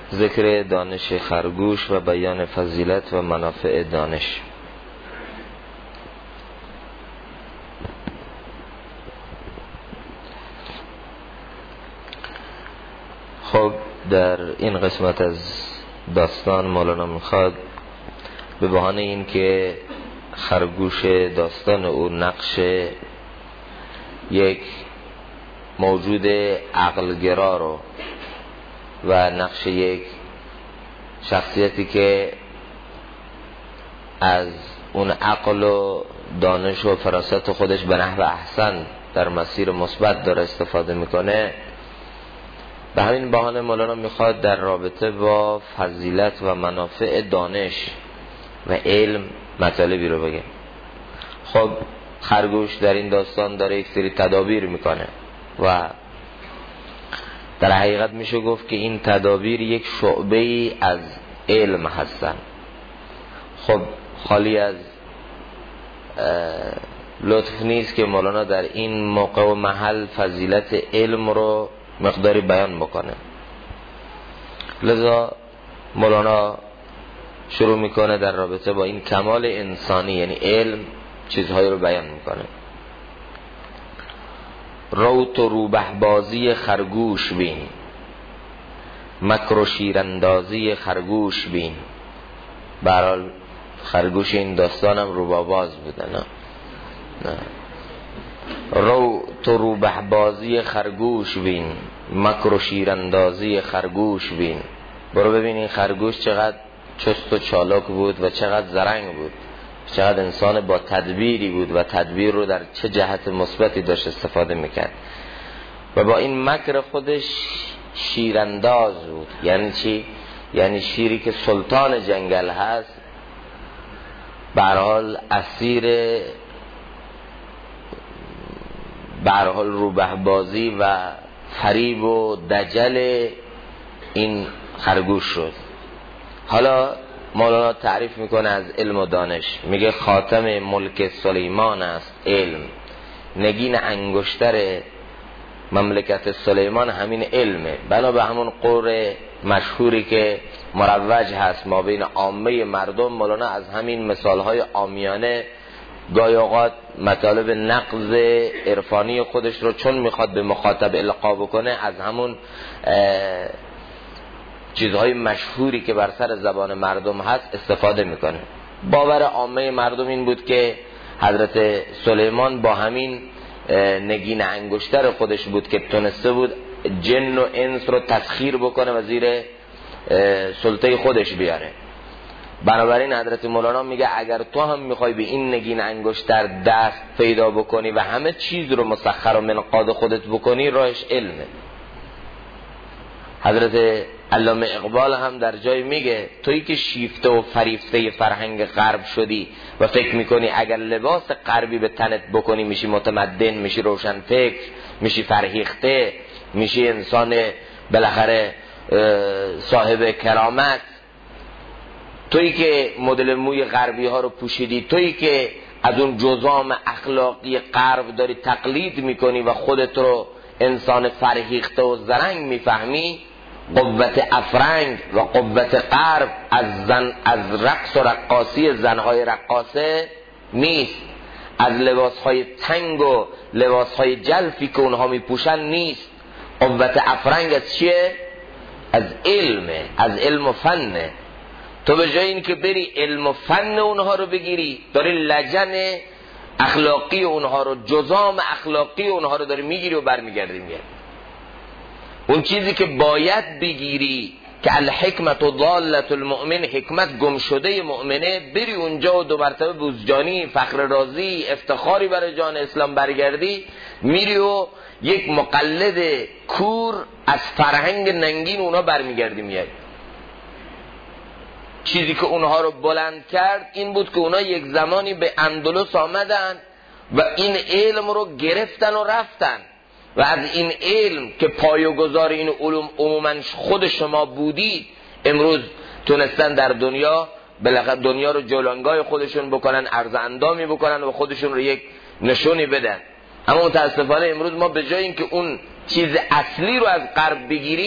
ذکر دانش خرگوش و بیان فضیلت و منافع دانش. خب در این قسمت از داستان مولانا میخواد به بهانه این که خرگوش داستان او نقش یک موجود عقلگرا رو و نقش یک شخصیتی که از اون عقل و دانش و فراست خودش به نحو احسن در مسیر مثبت داره استفاده میکنه، به همین بهانه مولانا میخواد در رابطه با فضیلت و منافع دانش و علم مطالبی رو بگه. خب خرگوش در این داستان داره یک سری تدابیر میکنه و در حقیقت میشه گفت که این تدابیر یک شعبه ای از علم هستن. خب خالی از لطف نیست که مولانا در این موقع و محل فضیلت علم رو مقداری بیان بکنه. لذا مولانا شروع میکنه در رابطه با این کمال انسانی یعنی علم چیزهایی رو بیان میکنه. روت و روبه بازی خرگوش بین، مکر و شیراندازی خرگوش بین. برحال خرگوش این داستانم روباباز بوده. نه روت و روبه بازی خرگوش بین، مکر و شیراندازی خرگوش بین. برو ببین این خرگوش چقدر چست و چالاک بود و چقدر زرنگ بود، چقدر انسان با تدبیری بود و تدبیر رو در چه جهت مثبتی داشت استفاده میکرد و با این مکر خودش شیرانداز بود. یعنی چی؟ یعنی شیری که سلطان جنگل هست به هر حال اسیر به هر حال روبه بازی و فریب و دجل این خرگوش شد. حالا مولانا تعریف میکنه از علم و دانش، میگه خاتم ملک سلیمان است علم، نگین انگشتر مملکت سلیمان همین علمه. بنا به همون قول مشهوری که مروج هست ما بین عامه مردم، مولانا از همین مثالهای عامیانه گاهی اوقات مطالب نقض عرفانی خودش رو چون میخواد به مخاطب القا بکنه از همون چیزهای مشهوری که بر سر زبان مردم هست استفاده میکنه. باور عامه مردم این بود که حضرت سلیمان با همین نگین انگشتر خودش بود که تونسته بود جن و انس رو تسخیر بکنه و زیر سلطه خودش بیاره. بنابراین حضرت مولانا میگه اگر تو هم میخوای به این نگین انگشتر دست پیدا بکنی و همه چیز رو مسخر و منقاد خودت بکنی، راهش علمه. حضرت علامه اقبال هم در جای میگه تویی که شیفته و فریفته فرهنگ غرب شدی و فکر میکنی اگر لباس غربی به تنت بکنی میشی متمدن، میشی روشن فکر، میشی فرهیخته، میشی انسان بالاخره صاحب کرامت. تویی که مدل موی غربی ها رو پوشیدی، تویی که از اون جزام اخلاقی غرب داری تقلید میکنی و خودت رو انسان فرهیخته و زرنگ میفهمی. قوت افرنگ و قوت غرب از رقص و رقاصی زنهای رقاصه نیست، از لباسهای تنگ و لباسهای جلفی که اونها میپوشن نیست. قوت افرنگ از چیه؟ از علمه، از علم و فنه. تو به جای این که بری علم و فن اونها رو بگیری، داری لجن اخلاقی اونها رو، جزام اخلاقی اونها رو داری میگیری و برمیگردی میگه. اون چیزی که باید بگیری که الحکمت و ضالت المؤمن، حکمت گم شده مؤمنه، بری اونجا و دو مرتبه بوزجانی، فخر رازی، افتخاری برای جان اسلام برگردی، میری و یک مقلد کور از فرهنگ ننگین اونا برمیگردی میاد. چیزی که اونها رو بلند کرد این بود که اونا یک زمانی به اندلس آمدن و این علم رو گرفتن و رفتن و از این علم که پایه‌گذار این علوم عموماً خود شما بودید، امروز تونستن در دنیا بالاخره دنیا رو جولانگاه خودشون بکنن، عرض اندامی بکنن و خودشون رو یک نشونی بدن. اما متاسفانه امروز ما به جای اینکه اون چیز اصلی رو از غرب بگیریم،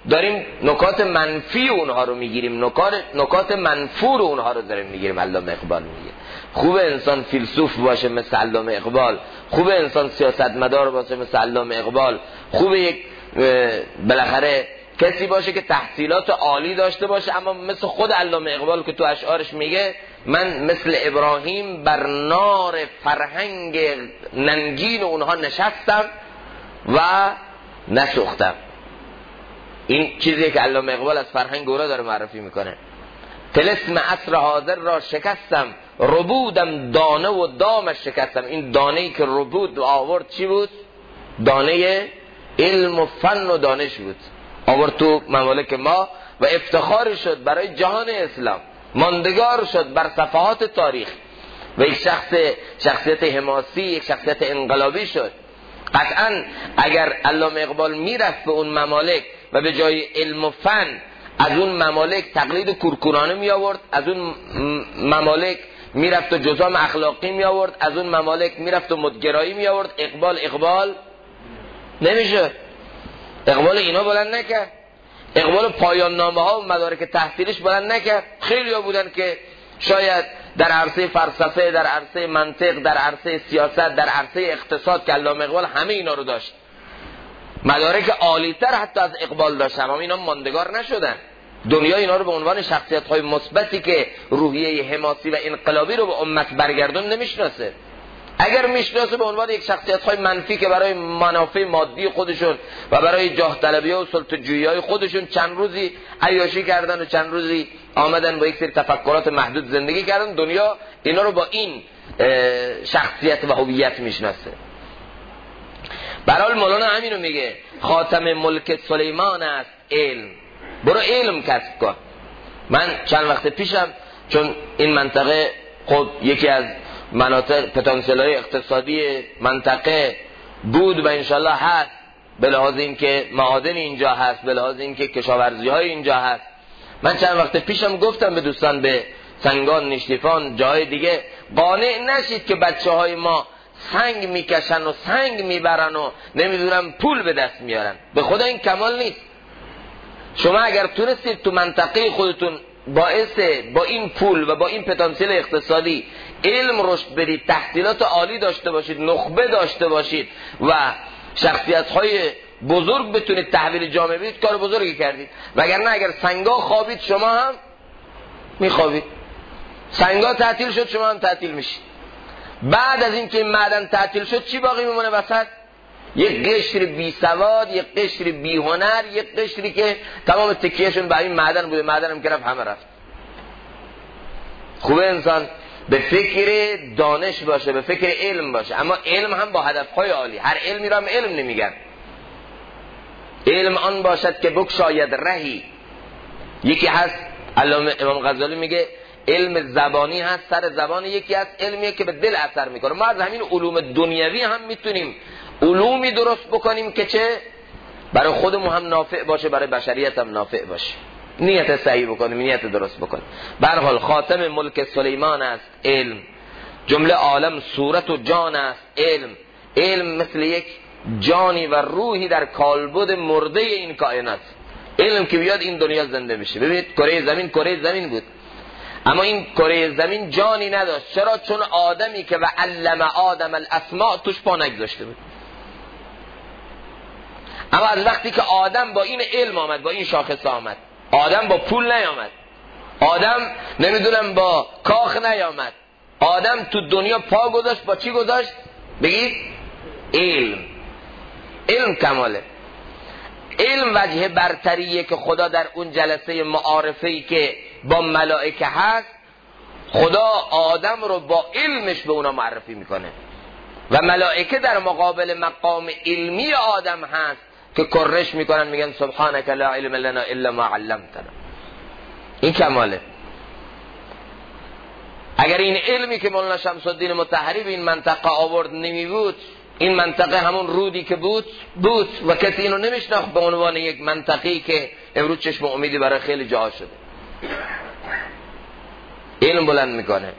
داریم نکات منفی اونها رو میگیریم، نکات منفور اونها رو داریم میگیریم. علامه اقبال میگه خوب انسان فیلسوف باشه مثل علامه اقبال، خوب انسان سیاستمدار باشه مثل علامه اقبال، خوب یک بالاخره کسی باشه که تحصیلات عالی داشته باشه، اما مثل خود علامه اقبال که تو اشعارش میگه من مثل ابراهیم بر نار فرهنگ ننگین اونها نشستم و نسوختم. این چیزیه که علامه اقبال از فرهنگ اونها داره معرفی میکنه. طلسم عصر حاضر را شکستم، ربودم دانه و دامش شکستم. این دانه‌ای که ربود آورد چی بود؟ دانه علم و فن و دانش بود، آورد تو ممالک ما و افتخار شد برای جهان اسلام، ماندگار شد بر صفحات تاریخ و یک شخصیت حماسی، یک شخصیت انقلابی شد. قطعا اگر علامه اقبال میرفت به اون ممالک و به جای علم و فن از اون ممالک تقلید کورکورانه می آورد، از اون ممالک میرفت و جزام اخلاقی می آورد، از اون ممالک میرفت و مدگرایی می آورد، اقبال نمیشه. اقبال اینا بلند نکرد، اقبال پایان نامه ها و مدارک تحصیلیش بلند نکرد. خیلی ها بودن که شاید در عرصه فلسفه، در عرصه منطق، در عرصه سیاست، در عرصه اقتصاد که علامه اقبال همه اینا رو داشت، مدارک عالی‌تر حتی از اقبال داشت، اما اینا ماندگار نشدن. دنیا اینا رو به عنوان شخصیت‌های مثبتی که روحیه حماسی و انقلابی رو به امت برگردون نمیشناسه. اگر میشناسه به عنوان یک شخصیت‌های منفی که برای منافع مادی خودشون و برای جاه طلبی و سلطه‌جویی‌های خودشون چند روزی عیاشی کردن و چند روزی آمدن با یک سری تفکرات محدود زندگی کردن، دنیا اینا رو با این شخصیت و هویت میشناسه. برای مولانا همینو میگه خاتم ملک سلیمان است علم، برو علم کسب کن. من چند وقت پیشم چون این منطقه خب یکی از مناطق پتانسیل‌های اقتصادی منطقه بود و انشالله هست، به لحاظ اینکه معادن اینجا هست، به لحاظ اینکه کشاورزی‌های اینجا هست. من چند وقت پیشم گفتم به دوستان به سنگان، نشتیفان، جای دیگه، قانع نشید که بچه‌های ما سنگ میکشن و سنگ میبرن و نمیدونم پول به دست میارن. به خدا این کمال نیست. شما اگر تونستید تو منطقه خودتون باعث با این پول و با این پتانسیل اقتصادی علم رشد بدید، تحصیلات عالی داشته باشید، نخبه داشته باشید و شخصیت‌های بزرگ بتونید تحویل جامعه بدید، کار بزرگی کردید. وگرنه اگر سنگا خوابید شما هم میخوابید، سنگا تعطیل شد شما هم تعطیل میشید. بعد از اینکه این معدن تعطیل شد چی باقی میمونه وسط؟ یک قشر بی سواد، یک قشر بی هنر، یک قشری که تمام تکیهشون به این معدن بوده، معدن هم که رفت همه رفت. خوبه انسان به فکر دانش باشه، به فکر علم باشه، اما علم هم با هدفهای عالی. هر علمی را هم علم نمیگن. علم آن باشد که بگشاید رهی. یکی هست علامه امام غزالی میگه علم زبانی هست، سر زبان، یکی هست علمیه که به دل اثر میکنه. ما از همین علوم دنیوی هم میتونیم علومی درست بکنیم که چه برای خودمون هم نافع باشه، برای بشریت هم نافع باشه. نیت صحیح بکنیم، نیت درست بکنیم. به هر حال خاتم ملک سلیمان است علم، جمله عالم صورت و جان است علم. علم مثل یک جانی و روحی در کالبد مرده این کائنات. علم که بیاد این دنیا زنده میشه. ببینید کره زمین بود، اما این کره زمین جانی نداشت. چرا؟ چون آدمی که و علم آدم الاسماء توش پا نگذاشته بود. اما از وقتی که آدم با این علم آمد، با این شاخص آمد، آدم با پول نیامد، آدم نمیدونم با کاخ نیامد، آدم تو دنیا پا گذاشت. با چی گذاشت؟ بگید علم. علم کماله. علم وجه برتریه که خدا در اون جلسه معارفه‌ای که با ملائکه هست، خدا آدم رو با علمش به اونا معرفی میکنه و ملائکه در مقابل مقام علمی آدم هست که کرش میکنن، میگن سبحانك لا علم لنا الا ما علمتنا. این کماله. اگر این علمی که مولانا شمس الدین مطهری به این منطقه آورد نمی بود، این منطقه همون رودی که بود و کسی اینو نمیشناخت به عنوان یک منطقه‌ای که امروز چشم امیدی برای خیلی جاها شده. علم بلند میکنه.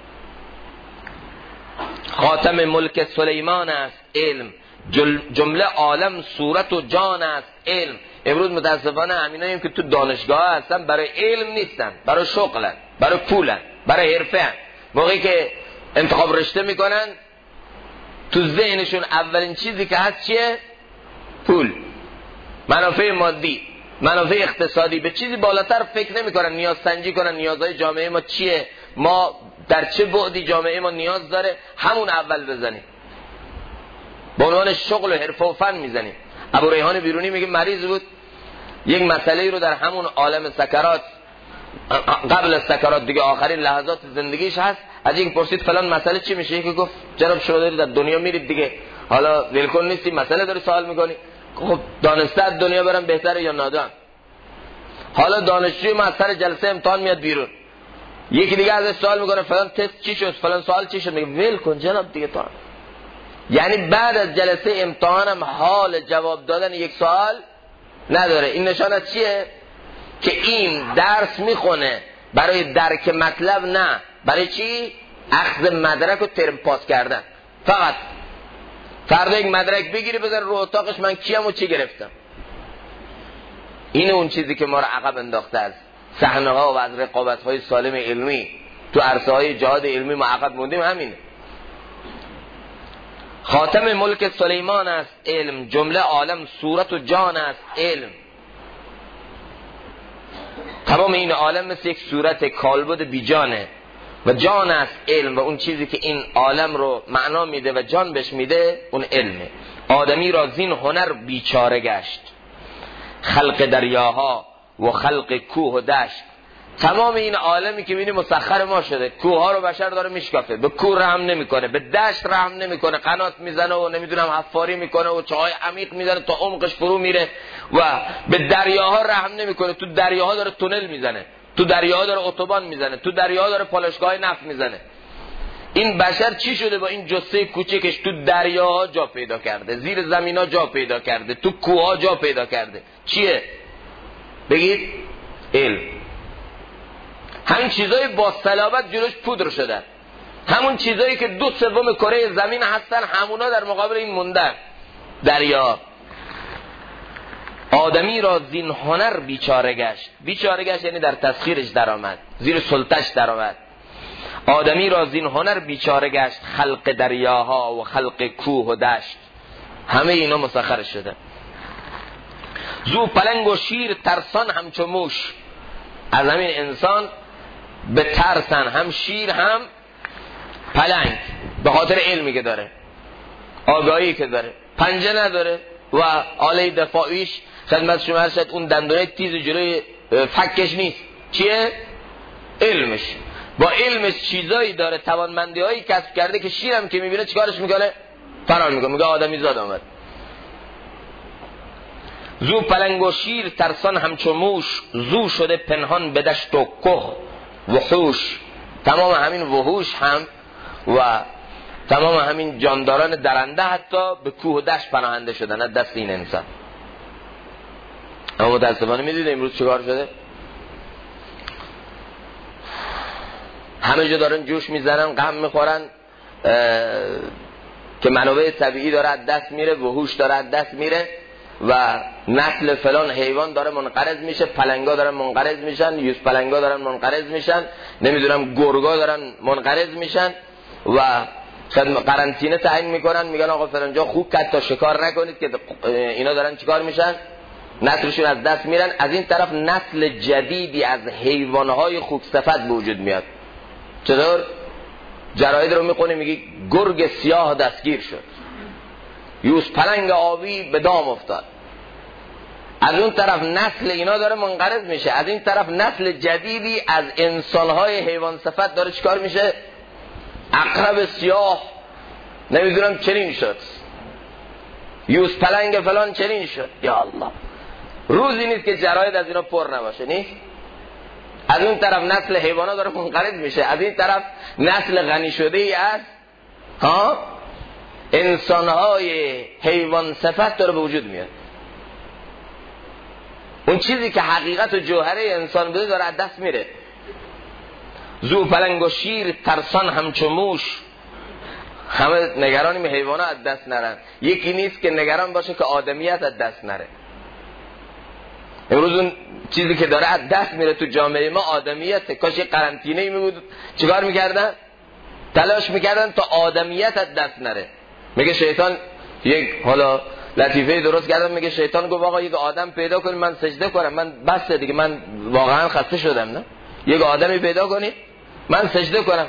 خاتم ملک سلیمان است علم، جمله عالم صورت و جان است علم. امروز متاسفانه همیناییم که تو دانشگاه هستن برای علم نیستن، برای شغلن، برای پولن، برای حرفه‌ان. موقعی که انتخاب رشته میکنن تو ذهنشون اولین چیزی که هست چیه؟ پول، منافع مادی، منافع اقتصادی. به چیزی بالاتر فکر نمیکنن، نیاز سنجی کنن نیازهای جامعه ما چیه، ما در چه بعدی جامعه ما نیاز داره، همون اول بزنیم، به عنوان شغل و حرفه و فن میزنیم. ابو ریحان بیرونی میگه مریض بود، یک مسئله رو در همون عالم سکرات، قبل از سکرات دیگه آخرین لحظات زندگیش هست، از این پرسید فلان مسئله چی میشه؟ که گفت جناب شما دارید در دنیا میرید دیگه، حالا ولکن نیستی، مسئله داری سوال میکنی. خب دانسته از دنیا برم بهتره یا نادان؟ حالا دانشجوی ما از سر جلسه امتحان میاد بیرون، یکی دیگه ازش سوال میکنه فلان تست چی شد، فلان سوال چی شد، میگه ولکن جناب دیگه تا. یعنی بعد از جلسه امتحانم حال جواب دادن یک سوال نداره. این نشانه چیه؟ که این درس میخونه برای درک مطلب، نه برای چی؟ اخذ مدرک و ترم پاس کردن. فقط فردا یک مدرک بگیری بذار رو اتاقش من کیم و چی گرفتم. این اون چیزی که ما رو عقب انداخته از صحنه ها و از رقابت های سالم علمی. تو عرصه های جهاد علمی ما عقب موندیم. همینه. خاتم ملک سلیمان است علم، جمله عالم صورت و جان است علم. تمام این عالم مثل یک صورت کالبد بی جانه و جان است علم، و اون چیزی که این عالم رو معنا میده و جان بهش میده اون علمه. آدمی را زین هنر بیچاره گشت، خلق دریاها و خلق کوه و دشت. تمام این عالمی که می‌بینی مسخر ما شده. کوه ها رو بشر داره میشکافه، به کوه رحم نمیکنه، به دشت رحم نمیکنه، قنات میزنه و نمیدونم حفاری میکنه و چاهای عمیق میزنه تا عمقش فرو میره، و به دریاها رحم نمیکنه. تو دریاها داره تونل میزنه، تو دریاها داره اتوبان میزنه، تو دریاها داره پالایشگاه نفت میزنه. این بشر چی شده با این جثه کوچکش؟ تو دریاها جا پیدا کرده، زیر زمینا جا پیدا کرده، تو کوه‌ها جا پیدا کرده. چیه؟ بگید علم. همین چیزای با صلابت جلوش پودر شدن، همون چیزایی که 2/3 کره زمین هستن همونا در مقابل این موندن. دریا. آدمی را زین هنر بیچاره گشت. بیچاره گشت یعنی در تسخیرش در آمد، زیر سلطش در آمد. آدمی را زین هنر بیچاره گشت، خلق دریاها و خلق کوه و دشت. همه اینا مسخر شده. زو پلنگ و شیر ترسان همچو موش. از همین انسان به ترسن، هم شیر هم پلنگ، به خاطر علمی که داره، آگاهی که داره. پنجه نداره و آله دفاعیش خدمت شما هرشد اون دندونه تیز جلوی فکش نیست. چیه؟ علمش. با علمش چیزایی داره، توانمندی هایی کسب کرده که شیرم که میبینه چیکارش میکنه؟ فرار میکنه، میگه آدمی زاد آمد. زو پلنگ و شیر ترسان همچو موش، زو شده پنهان به دشت و که وحوش. تمام همین وحوش هم و تمام همین جانداران درنده حتی به کوه و دشت پناهنده شدن از دست این انسان. اما متاسفانه میدید امروز چیکار شده؟ همه جا دارن جوش میزنن، غم میخورن که منابع طبیعی داره از دست میره، وحوش داره از دست میره و نسل فلان حیوان داره منقرض میشه، پلنگا دارن منقرض میشن، یوز پلنگا دارن منقرض میشن، نمیدونم گرگا دارن منقرض میشن و قرنطینه تعیین میکنن، میگن آقا فلان جا خوب کد تا شکار نکنید که اینا دارن چیکار میشن؟ نسلشون از دست میرن. از این طرف نسل جدیدی از حیوانهای خوک صفت به وجود میاد. چطور؟ جراید رو میخونی میگی گرگ سیاه دستگیر شد، یوز پلنگ آبی به دام افتاد. از اون طرف نسل اینا داره منقرض میشه، از این طرف نسل جدیدی از انسانهای حیوان صفت داره چیکار میشه؟ عقرب سیاه نمیدونم چنین شد، یوز پلنگ فلان چنین شد. یا الله، روزی نیست که جراید از اینا پر نباشه. نیست؟ از اون طرف نسل حیوانا داره منقرض میشه، از این طرف نسل غنی شده ای از انسانهای حیوان صفت داره به وجود میاد. اون چیزی که حقیقت و جوهره انسان بوده داره از دست میره. زو پلنگ و شیر ترسان همچو موش. همه نگرانیم حیوانا از دست نرن. یکی نیست که نگران باشه که آدمیت از دست نره. امروز اون چیزی که داره از دست میره تو جامعه ما آدمیت. کاش یه قرنطینه‌ای میبود چیکار میکردن؟ تلاش میکردن تا آدمیت از دست نره. میگه شیطان یک حالا لطیفه درست کردم، میگه شیطان گفت آقا یک آدم پیدا کنید من سجده کنم، من بس دیگه من واقعا خسته شدم، نه یک آدمی پیدا کنید من سجده کنم،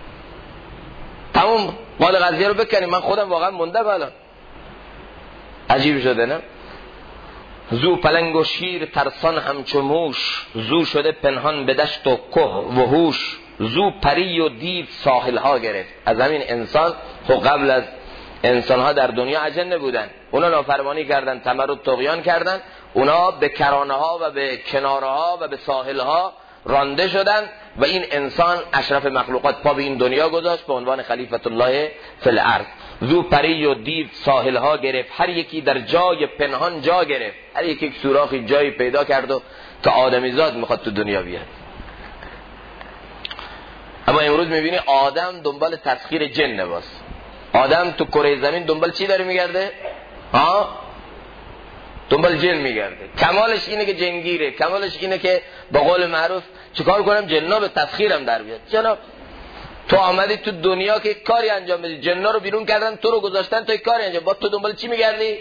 تمام قال قضیه رو بکنیم، من خودم واقعا مونده بالا. عجیب شده نه؟ زو پلنگ و شیر ترسان همچو موش، زو شده پنهان به دشت و که و هوش، زو پری و دیو ساحل ها گرفت. از همین انسان خب قبل از انسان ها در دنیا اجنه بودن، اونا نافرمانی کردن، تمرد طغیان کردن، اونا به کرانه ها و به کناره ها و به ساحل ها رانده شدن و این انسان اشرف مخلوقات پا به این دنیا گذاشت به عنوان خلیفت الله فی الارض. زو پری و دیو ساحل ها گرفت، هر یکی در جای پنهان جا گرفت، هر یکی یک سوراخی جایی پیدا کرد و تا آدمیزاد میخواد تو دنیا بیاد. اما امروز میبینی آدم دنبال تسخیر جن باز. آدم تو کره زمین دنبال چی داره میگرده؟ دنبال جن میگرده. کمالش اینه که جنگیره، کمالش اینه که به قول معروف چیکار کنم جنا به تسخیرم در بیاد. جناب تو آمدی تو دنیا که کاری انجام بدی، جنا رو بیرون کردن تو رو گذاشتن تو کاری انجام، با تو دنبال چی میگردی؟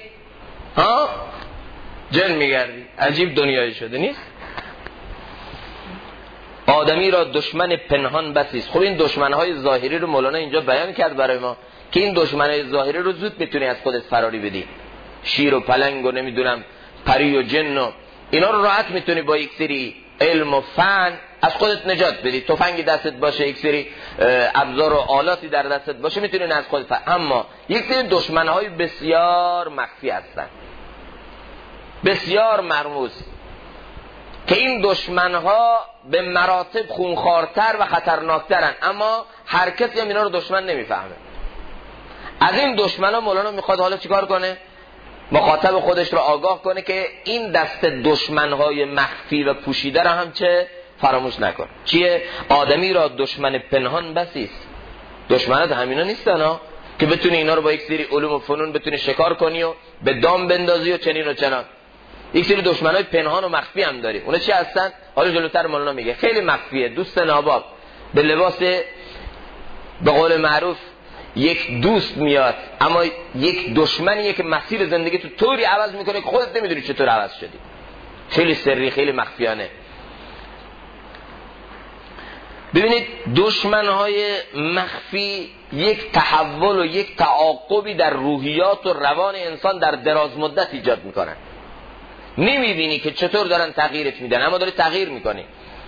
جن میگردی. عجیب دنیایی شده نیست؟ آدمی را دشمن پنهان بسیست. خب این دشمنهای ظاهری رو مولانا اینجا بیان کرد برای ما که این دشمنهای ظاهری رو زود میتونی از خودت فراری بدی. شیر و پلنگ و نمیدونم پری و جن و اینا رو راحت میتونی با یک سری علم و فن از خودت نجات بدی. تفنگی دستت باشه، یک سری ابزار و آلاتی در دستت باشه، میتونی از خودت اما یک سری دشمنهای بسیار مخفی هستن، بسیار مرموز، که این دشمنها به مراتب خونخوارتر و خطرناکترن، اما هر کسی هم اینا رو دشمن نمیفهمه. از این دشمنها مولانا میخواد حالا چیکار کنه؟ مخاطب خودش رو آگاه کنه که این دست دشمنهای مخفی و پوشیده رو هم چه فراموش نکن. چیه؟ آدمی را دشمن پنهان بسیست. دشمنات همینا نیستن ها که بتونی اینا رو با یک سری علوم و فنون بتونی شکار کنی و به دام بندازی و چنین و چنان. یک سری دشمنای پنهان و مخفی هم داری. اونا چی هستن؟ حالا جلوتر مولانا میگه خیلی مخفیه. دوست ناباب به لباس به قول معروف یک دوست میاد، اما یک دشمنیه که مسیر زندگی تو طوری عوض میکنه که خودت نمیدونی چطور عوض شدی. خیلی سری، خیلی مخفیانه. ببینید دشمنهای مخفی یک تحول و یک تعاقبی در روحیات و روان انسان در دراز مدت ایجاد میکنن. نمیبینی که چطور دارن تغییرت میدن، اما داری تغییر میکنی.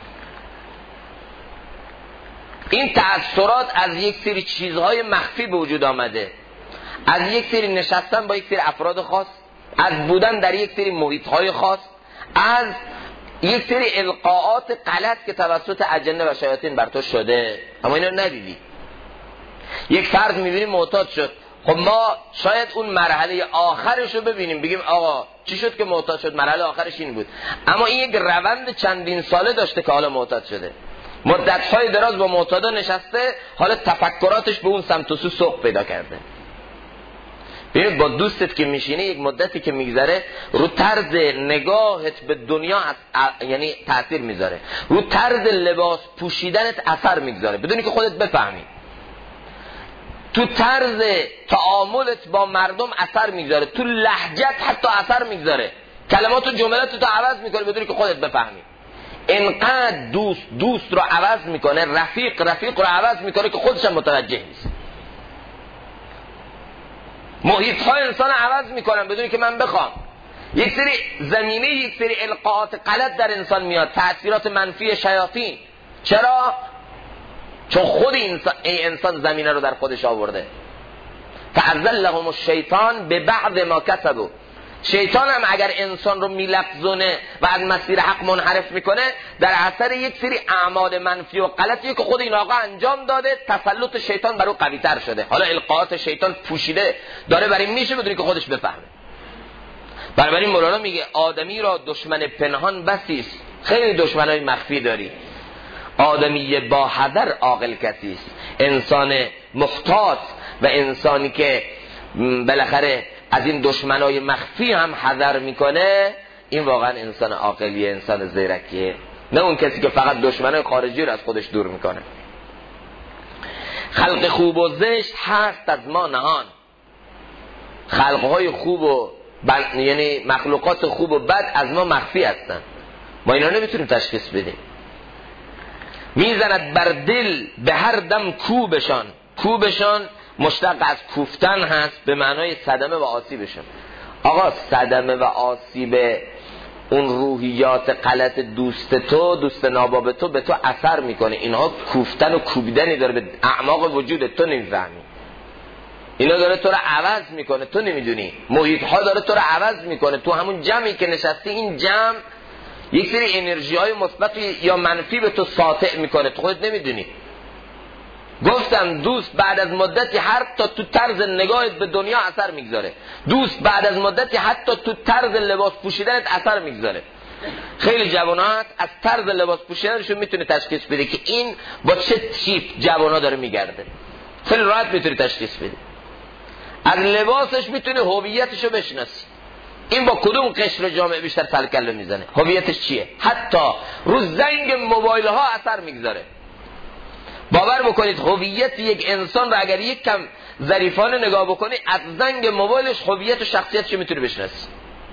این تأثیرات از یک سری چیزهای مخفی به وجود آمده، از یک سری نشستن با یک سری افراد خاص، از بودن در یک سری محیطهای خاص، از یک سری القاءات غلط که توسط اجنه و شیاطین بر تو شده، اما اینو ندیدی. یک فرد میبینی معتاد شد، خب ما شاید اون مرحله آخرش رو ببینیم بگیم آقا چی شد که معتاد شد، مرحله آخرش این بود، اما این یک روند چندین ساله داشته که حالا معتاد شده، مدت‌های دراز با معتادا نشسته، حالا تفکراتش به اون سمت و سو سوق پیدا کرده. ببینید با دوستت که میشینه یک مدتی که میگذره رو طرز نگاهت به دنیا یعنی تأثیر میذاره، رو طرز لباس پوشیدنت اثر میذاره بدونی که خودت بفهمی، تو طرز تعاملت با مردم اثر میذاره، تو لهجت حتی اثر میذاره، کلمات و جملات تو عوض میکنه بدونی که خودت بفهمی. اینقدر دوست رو عوض میکنه، رفیق رو عوض میکنه که خودش هم متوجه نیست. محیط های انسان عوض میکنن بدونی که من بخوام. یک سری زمینه، یک سری القاءات غلط در انسان میاد، تأثیرات منفی شیاطین. چرا؟ چون خود انسان زمینه رو در خودش آورده. فأزلهم الشیطان به بعض ما کسبوا. شیطان هم اگر انسان رو میلفظونه و از مسیر حق منحرف میکنه، در اثر یک سری اعمال منفی و غلطی که خود این آقا انجام داده، تسلط شیطان بر او قوی تر شده. حالا القاءات شیطان پوشیده داره برای میشه بدونی که خودش بفهمه. بنابراین مولانا میگه آدمی را دشمن پنهان بسیست. خیلی دشمنای مخفی داری. آدمی با حذر عاقل کسیست. انسان محتاط و انسانی که بالاخره از این دشمنای مخفی هم حذر میکنه، این واقعا انسان عاقلیه، انسان زیرکیه، نه اون کسی که فقط دشمنای خارجی رو از خودش دور میکنه. خلق خوب و زشت هست از ما نهان. خلقهای خوب و یعنی مخلوقات خوب و بد از ما مخفی هستن، ما اینا نمیتونیم تشخیص بدیم. میزند بر دل به هر دم کوبشان. کوبشان مشتق از کوفتن هست به معنای صدمه و آسیبشان. آقا صدمه و آسیب اون روحیات غلط دوست تو، دوست ناباب تو به تو اثر میکنه. اینها کوفتن و کوبیدنی داره به اعماق وجودت، تو نمیفهمی. اینا داره تو رو عوض میکنه، تو نمیدونی. محیط ها داره تو رو عوض میکنه. تو همون جمعی که نشستی، این جمع یک سری انرژی های مثبت یا منفی به تو ساطع میکنه، تو خودت نمیدونی. گفتم دوست بعد از مدتی حتی تو طرز نگاهت به دنیا اثر میگذاره. دوست بعد از مدتی حتی تو طرز لباس پوشیدنت اثر میگذاره. خیلی جوانات از طرز لباس پوشیدنشون میتونه تشخیص بده که این با چه تیپ جوانا داره میگرده. خیلی راحت میتونه تشخیص بده. از لباسش میتونه هویتشو بشناسی. این با کدوم قشر جامعه بیشتر تلکله میزنه، هویتش چیه. حتی رو زنگ موبایل ها اثر میگذاره. باور بکنید هویت یک انسان رو اگر یک کم ظریفانه نگاه بکنی، از زنگ موبایلش هویت و شخصیتش میتونه بشناسی.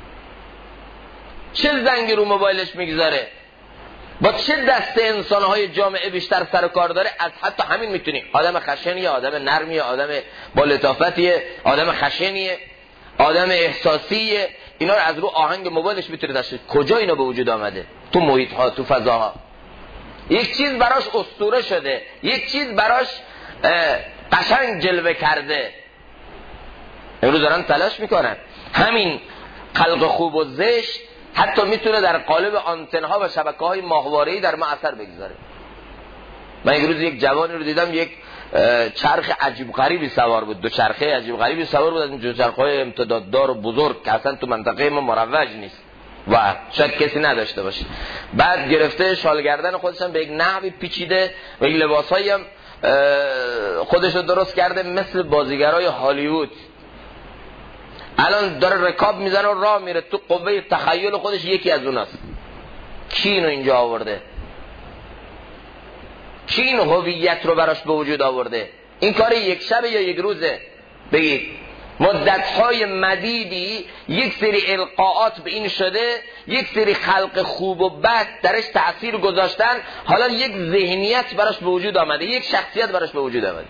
چه زنگی رو موبایلش میگذاره، با چه دسته انسانهای جامعه بیشتر سر و کار داره، از حتی همین میتونی. آدم خشنیه، آدم نرمیه، آدم با لطافتیه، آدم خشنیه، آدم احساسیه. اینا رو از رو آهنگ موبایلش میتونه تشخیص. کجا اینا به وجود آمده؟ تو محیط ها، تو فضاها. یک چیز براش اسطوره شده، یک چیز براش قشنگ جلوه کرده. امروز دارن تلاش میکنن همین خلق خوب و زشت حتی میتونه در قالب آنتنها و شبکه‌های ماهواره‌ای در ما اثر بگذاره. من یک روز یک جوانی رو دیدم، یک چرخ عجیب غریبی سوار بود، دو چرخه عجیب غریبی سوار بود، از این چرخ‌های امتداددار و بزرگ که اصلا تو منطقه ما مروج نیست و شاید کسی نداشته باشه. بعد گرفته شال گردن خودش هم به یک نحوی پیچیده و این لباسایی هم خودش رو درست کرده مثل بازیگرای هالیوود. الان داره رکاب میزنه و راه میره، تو قوه تخیل خودش یکی از اوناست. کی اینو اینجا آورده؟ کی این هویت رو براش به وجود آورده؟ این کار یک شب یا یک روزه؟ بگید مدت‌های مدیدی یک سری القاءات به این شده، یک سری خلق خوب و بد درش تأثیر گذاشتن، حالا یک ذهنیت براش به وجود آمده، یک شخصیت براش به وجود آمده.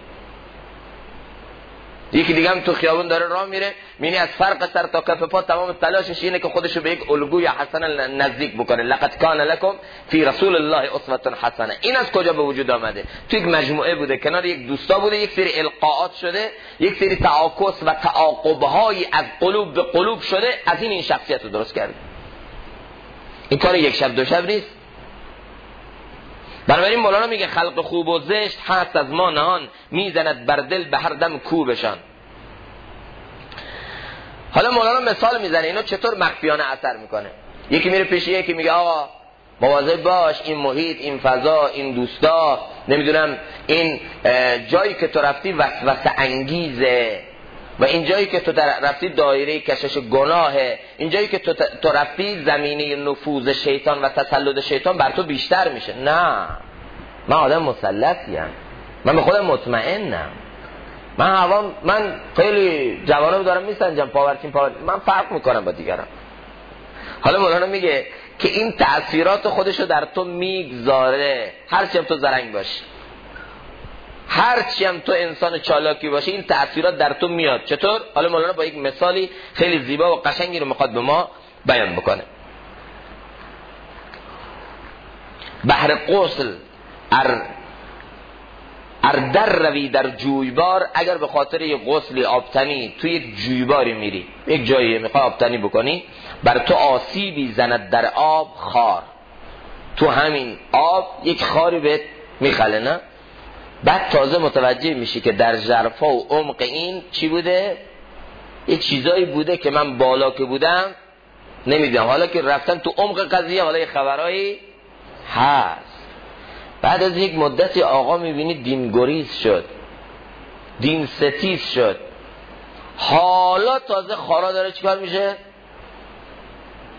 یکی دیگه هم تو خیابون داره راه میره، میبینی از فرق سر تا کف پا تمام تلاشش اینه که خودشو به یک الگوی حسنه نزدیک بکنه. لقد کان لکم فی رسول الله اسوه حسنه. این از کجا به وجود آمده؟ تو یک مجموعه بوده، کنار یک دوستا بوده، یک سری القاءات شده، یک سری تعاکس و تعاقب‌های از قلوب به قلوب شده، از این شخصیت رو درست کرده. این کار یک شب دو شب نیست. بنابراین مولانا میگه خلق خوب و زشت هست از ما نهان، میزند بر دل به هر دم کوبشان. حالا مولانا مثال میزنه اینا چطور مخفیانه اثر میکنه. یکی میره پیش یکی میگه آقا مواظب باش، این محیط، این فضا، این دوستا، نمیدونم این جایی که تو رفتی وسوسه انگیزه و این جایی که تو رفتی دایره کشش گناهه، این جایی که تو رفتی زمینه نفوذ شیطان و تسلط شیطان بر تو بیشتر میشه. نه، من آدم مسلطیم، من به خودم مطمئنم، من خیلی جوانو دارم میسنجم، پاورچین من فرق میکنم با دیگران. حالا مولانا میگه که این تأثیرات خودشو در تو میگذاره، هرچی هم تو زرنگ باشی، هرچی هم تو انسان چالاکی باشی، این تأثیرات در تو میاد. چطور؟ حالا مولانا با یک مثالی خیلی زیبا و قشنگی رو میخواد به ما بیان بکنه. بحر غسل در روی در جویبار، اگر به خاطر یک غسلی آبتنی تو یک جویباری میری، یک جایی میخوای آبتنی بکنی، بر تو آسیبی زند در آب خار، تو همین آب یک خاری بهت میخله، نه؟ بعد تازه متوجه میشی که در ژرفا و عمق این چی بوده؟ یه چیزایی بوده که من بالا که بودم نمیدونم، حالا که رفتم تو عمق قضیه حالا یه خبرایی هست. بعد از یک مدتی آقا میبینی دین گریز شد، دین ستیز شد، حالا تازه خارا داره چیکار میشه؟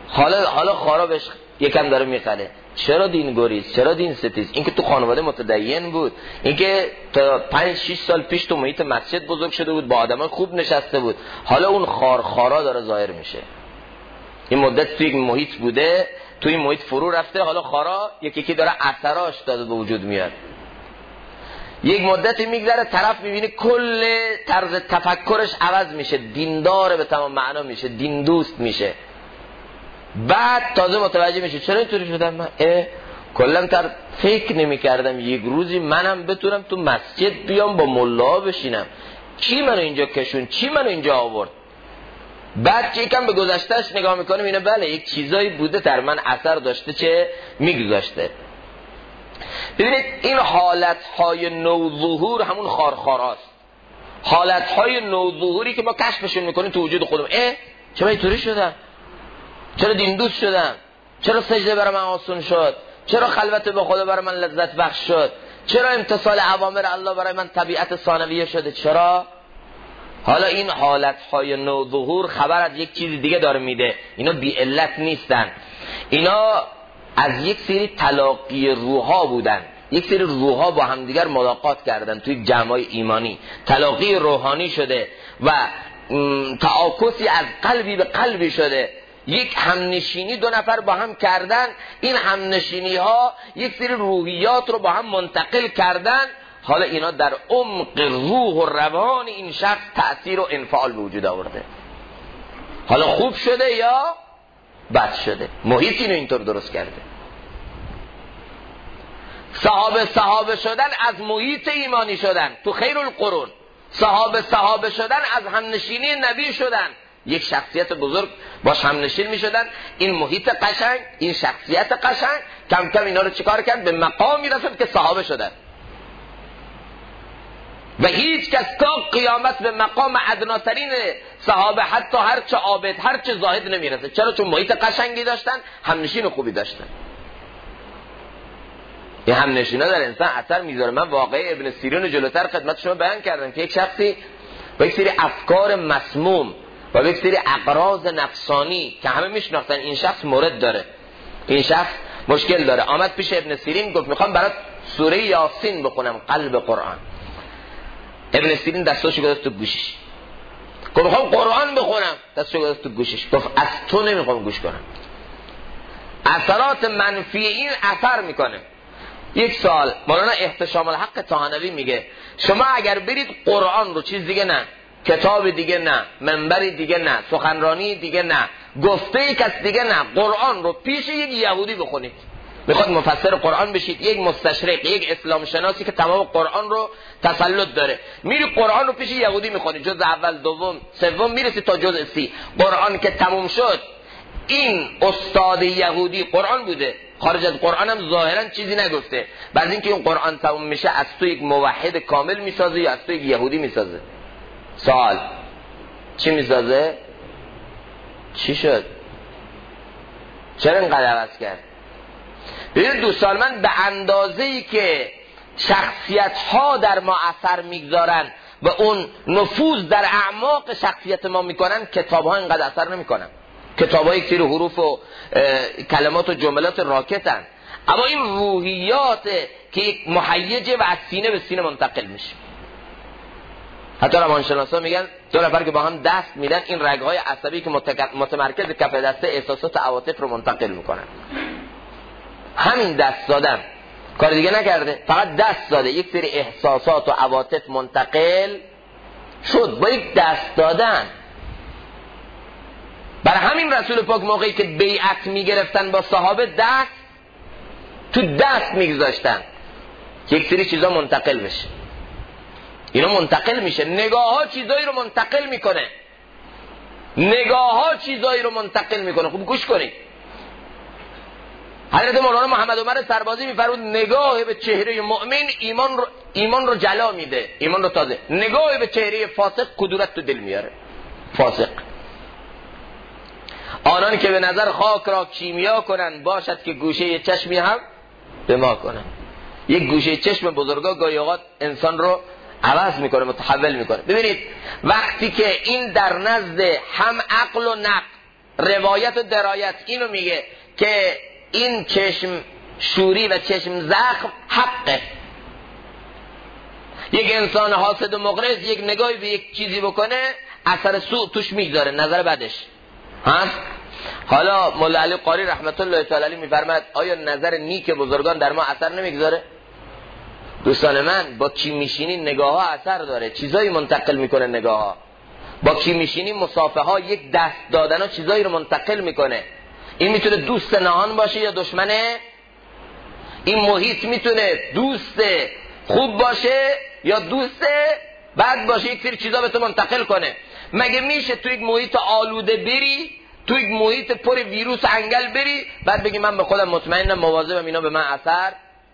حالا خارابش یکم داره میخره. چرا دین گریز؟ چرا دین ستیز؟ اینکه تو خانواده متدین بود، اینکه تا 5-6 سال پیش تو محیط مسجد بزرگ شده بود، با آدمای خوب نشسته بود، حالا اون خارا داره ظاهر میشه. این مدت توی محیط بوده، توی این محیط فرو رفته، حالا خارا یکی داره اثراش داده به وجود میاد. یک مدتی میگذره طرف میبینی کل طرز تفکرش عوض میشه، دیندار به تمام معنا میشه، دین دوست میشه. بعد تازه متوجه میشه چرا اینطوری شدم من؟ کلا فکر نمیکردم یک روزی منم بتونم تو مسجد بیام با ملا بشینم. چی منو اینجا کشون؟ چی منو اینجا آورد؟ بعد که یکم به گذشتهش نگاه میکنه میبینه بله یک چیزایی بوده در من اثر داشته چه میگذاشته. ببینید این حالتهای نوظهور همون خارخاراست، حالتهای نوظهوری که ما کشفشون میکنیم تو وجود خودم. چرا اینطوری شدم؟ چرا دین دوست شدم؟ چرا سجده برای من آسون شد؟ چرا خلوت با خدا برای من لذت بخش شد؟ چرا امتثال اوامر الله برای من طبیعت ثانویه شده؟ چرا؟ حالا این حالتهای نوظهور خبر از یک چیز دیگه داره میده. اینا بی علت نیستن، اینا از یک سری تلاقی روحا بودن. یک سری روحا با همدیگر ملاقات کردن توی جمعای ایمانی، تلاقی روحانی شده و تعاکسی از قلبی به قلبی شده. یک همنشینی دو نفر با هم کردن، این همنشینی ها یک سری روحیات رو با هم منتقل کردن. حالا اینا در عمق روح و روان این شخص تأثیر و انفعال به وجود آورده. حالا خوب شده یا بد شده، محیط اینو اینطور درست کرده. صحابه شدن از محیط ایمانی شدن تو خیر القرون، صحابه شدن از همنشینی نبی شدن، یک شخصیت بزرگ باش همنشین می شدن. این محیط قشنگ، این شخصیت قشنگ کم کم اینا رو چیکار کرد؟ به مقامی رسد که صحابه شدن. و هیچ کس تا قیامت به مقام ادناترین صحابه، حتی هرچه عابد هرچه زاهد نمیرسه. چرا؟ چون محیط قشنگی داشتن، همنشین خوبی داشتن. این همنشینا در انسان اثر میذاره. من واقعه ابن سیرین رو جلوتر خدمت شما بیان کردم که یک شخصی با یک سری افکار مسموم و یک سری اغراض نفسانی که همه میشناختن این شخص مورد داره، این شخص مشکل داره، آمد پیش ابن سیرین گفت میخوام برات سوره یاسین بخونم، قلب قرآن. ابن سیرین دستاشو گذاشت تو گوشش، گفت میخوام قرآن بخونم، دستاشو گذاشت تو گوشش، گفت از تو نمیخوام گوش کنم، اثرات منفی این اثر میکنه. یک سال مولانا احتشام الحق طحانوی میگه شما اگر برید قرآن رو، چیز دیگه نه، کتاب دیگه نه، منبری دیگه نه، سخنرانی دیگه نه، گفته کس دیگه نه، قرآن رو پیش یک یهودی بخونید، میخواد مفسر قرآن بشید، یک مستشرق، یک اسلام شناسی که تمام قرآن رو تسلط داره، میری قرآن رو پیش یهودی میخونی، جز اول دوم سوم میرسی تا جز 30. قرآن که تموم شد، این استاد یهودی قرآن بوده، خارج از قرآن هم ظاهرا چیزی نگفته، بعد اینکه این قرآن تموم میشه از تو یک موحد کامل میسازه یا از تو یک یهودی میسازه؟ سوال چی میسازه؟ چی شد؟ چرا اینقدر عوض کرد؟ ببینید دوستان من، به اندازه‌ای که شخصیت ها در ما اثر میگذارن و اون نفوذ در اعماق شخصیت ما میکنن، کتاب ها اینقدر اثر نمیکنن. کتاب ها یک سری حروف و کلمات و جملات راکتن، اما این روحیات که یک محیجه و از سینه به سینه منتقل میشه. حتی روانشناسا میگن دو نفر که با هم دست میدن، این رگ‌های عصبی که متمرکز کف دسته احساسات و عواطف رو منتقل میکنن. همین دست دادن، کار دیگه نکرده، فقط دست داده، یک سری احساسات و عواطف منتقل شد با یک دست دادن. برای همین رسول پاک موقعی که بیعت میگرفتن با صحابه، دست تو دست میگذاشتن که یک سری چیزا منتقل بشه. اینا منتقل میشه، نگاه ها چیزایی رو منتقل میکنه، نگاه ها چیزایی رو منتقل میکنه. خوب گوش کنید، حضرت مولانا محمد عمر سربازی میفرمود نگاه به چهره مؤمن ایمان رو جلا میده، ایمان رو تازه. نگاه به چهره فاسق کدورت تو دل میاره. فاسق آنان که به نظر خاک را کیمیا کنن، باشد که گوشه چشمی هم به ما کنن. یک گوشه چشم بزرگا گاهی اوقات انسان رو عوض میکنه، متحول میکنه. ببینید وقتی که این در نزد هم عقل و نقل روایت و درایت اینو میگه که این چشم شوری و چشم زخم حقه. یک انسان حاسد و مغرض یک نگاهی به یک چیزی بکنه اثر سوء توش میگذاره، نظر بدش هست. حالا مولا علی قاری رحمت الله تعالی علیه میفرماد آیا نظر نیک بزرگان در ما اثر نمیگذاره؟ دوستان من، با کی میشینی نگاه ها اثر داره، چیزایی منتقل میکنه نگاه ها. با کی میشینی مصافحه ها، یک دست دادن ها چیزایی رو منتقل میکنه. این میتونه دوست نهان باشه یا دشمنه. این محیط میتونه دوست خوب باشه یا دوست بد باشه، یک سری چیزا به تو منتقل کنه. مگه میشه تو یک محیط آلوده بری، تو یک محیط پر ویروس انگل بری، بعد بگی من به خودم مطمئنم مواظبم اینا به من اثر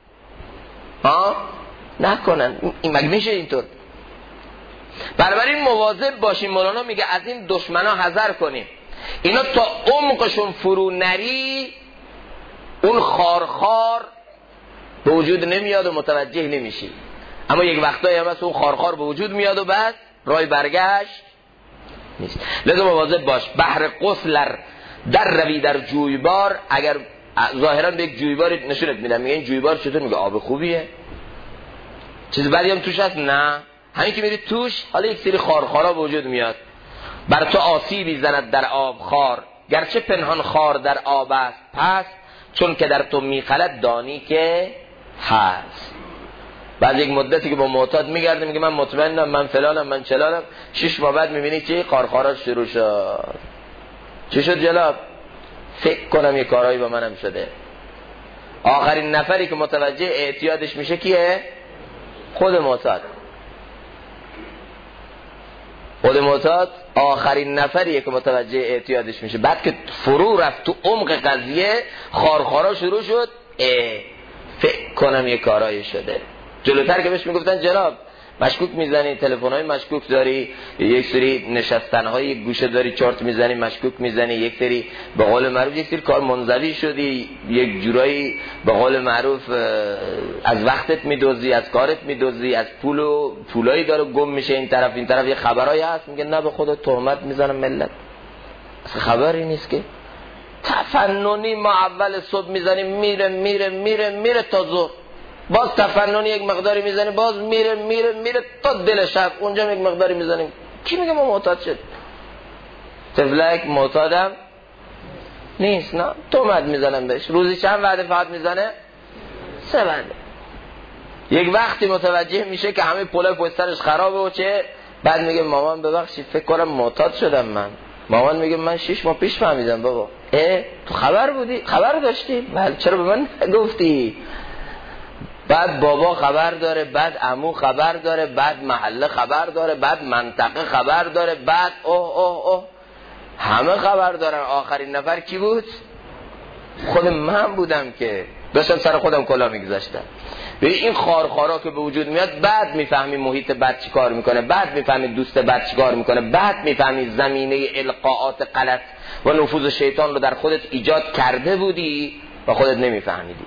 نکنن؟ این مگه میشه اینطور؟ بنابراین مواظب باشیم. مولانا میگه از این دشمنا حذر کنیم. اینا تا عمقشون فرو نری اون خارخار به وجود نمیاد و متوجه نمیشی. اما یک وقتایی هم اون خارخار به وجود میاد و بعد راه برگشت نیست. لذا مواظب باش. بحر قسلر در روی در جویبار. اگر ظاهرا به یک جویبار نشونت میدم، میگه این جویبار چطور؟ میگه آب خوبیه، چیز بدی هم توش هست؟ نه. همین که میری توش حالا یک سری خارخارا به وجود میاد. بر تو آسیبی زند در آب خار، گرچه پنهان خار در آب است پس، چون که در تو میخلد دانی که هست. بعد یک مدتی که با معتاد میگرده میگه من مطمئنم، من فلانم، من چلانم، 6 ماه بعد میبینی چه خارخارا شروع شد. چی شد جناب؟ فکر کنم یه کارهایی با منم شده. آخرین نفری که متوجه اعتیادش میشه کیه؟ خود معتاد. خود معتاد آخرین نفریه که متوجه اعتیادش میشه. بعد که فرو رفت تو عمق قضیه، خارخارا شروع شد، فکر کنم یه کارایی شده. جلوتر که بهش میگفتن جناب مشکوک میزنی، تلفن‌های مشکوک داری، یک سری نشستن‌های یک گوشه داری چارت میزنی مشکوک میزنی، یک سری به قول معروف یک سری کار منزوی شدی، یک جورایی به قول معروف از وقتت میدوزی، از کارت میدوزی، از پولایی داره گم میشه این طرف این طرف. یه خبرایی هست میگه نه به خدا تهمت میزنم ملت. اصلا خبری نیست که تفننی ما اول صبح میزنیم میره میره میره میره تا ظهر، باز تفننی یک مقداری میزنیم باز میره میره میره تا دل شب، اونجا یک مقداری میزنیم. کی میگه ما معتاد شد؟ تفلک معتادم نیست، نه تهمت میزنم بهش. روزی چند وعده فقط میزنه؟ 3 وعده. یک وقتی متوجه میشه که همه پولای پشت سرش خرابه و چه، بعد میگه مامان ببخشید فکر کنم معتاد شدم من. مامان میگه من 6 ماه پیش فهمیدم بابا. تو خبر بودی؟ خبر داشتی؟ بله. چرا به من نگفتی؟ بعد بابا خبر داره، بعد عمو خبر داره، بعد محله خبر داره، بعد منطقه خبر داره، بعد اوه همه خبر دارن. آخرین نفر کی بود؟ خود من بودم که داشتم سر خودم کلا میگذاشتم. به این خارخارا که به وجود میاد، بعد میفهمی محیط بد چی کار میکنه، بعد میفهمی دوست بد چی کار میکنه، بعد میفهمی زمینه القاءات غلط و نفوذ شیطان رو در خودت ایجاد کرده بودی و خودت نمیفهمیدی.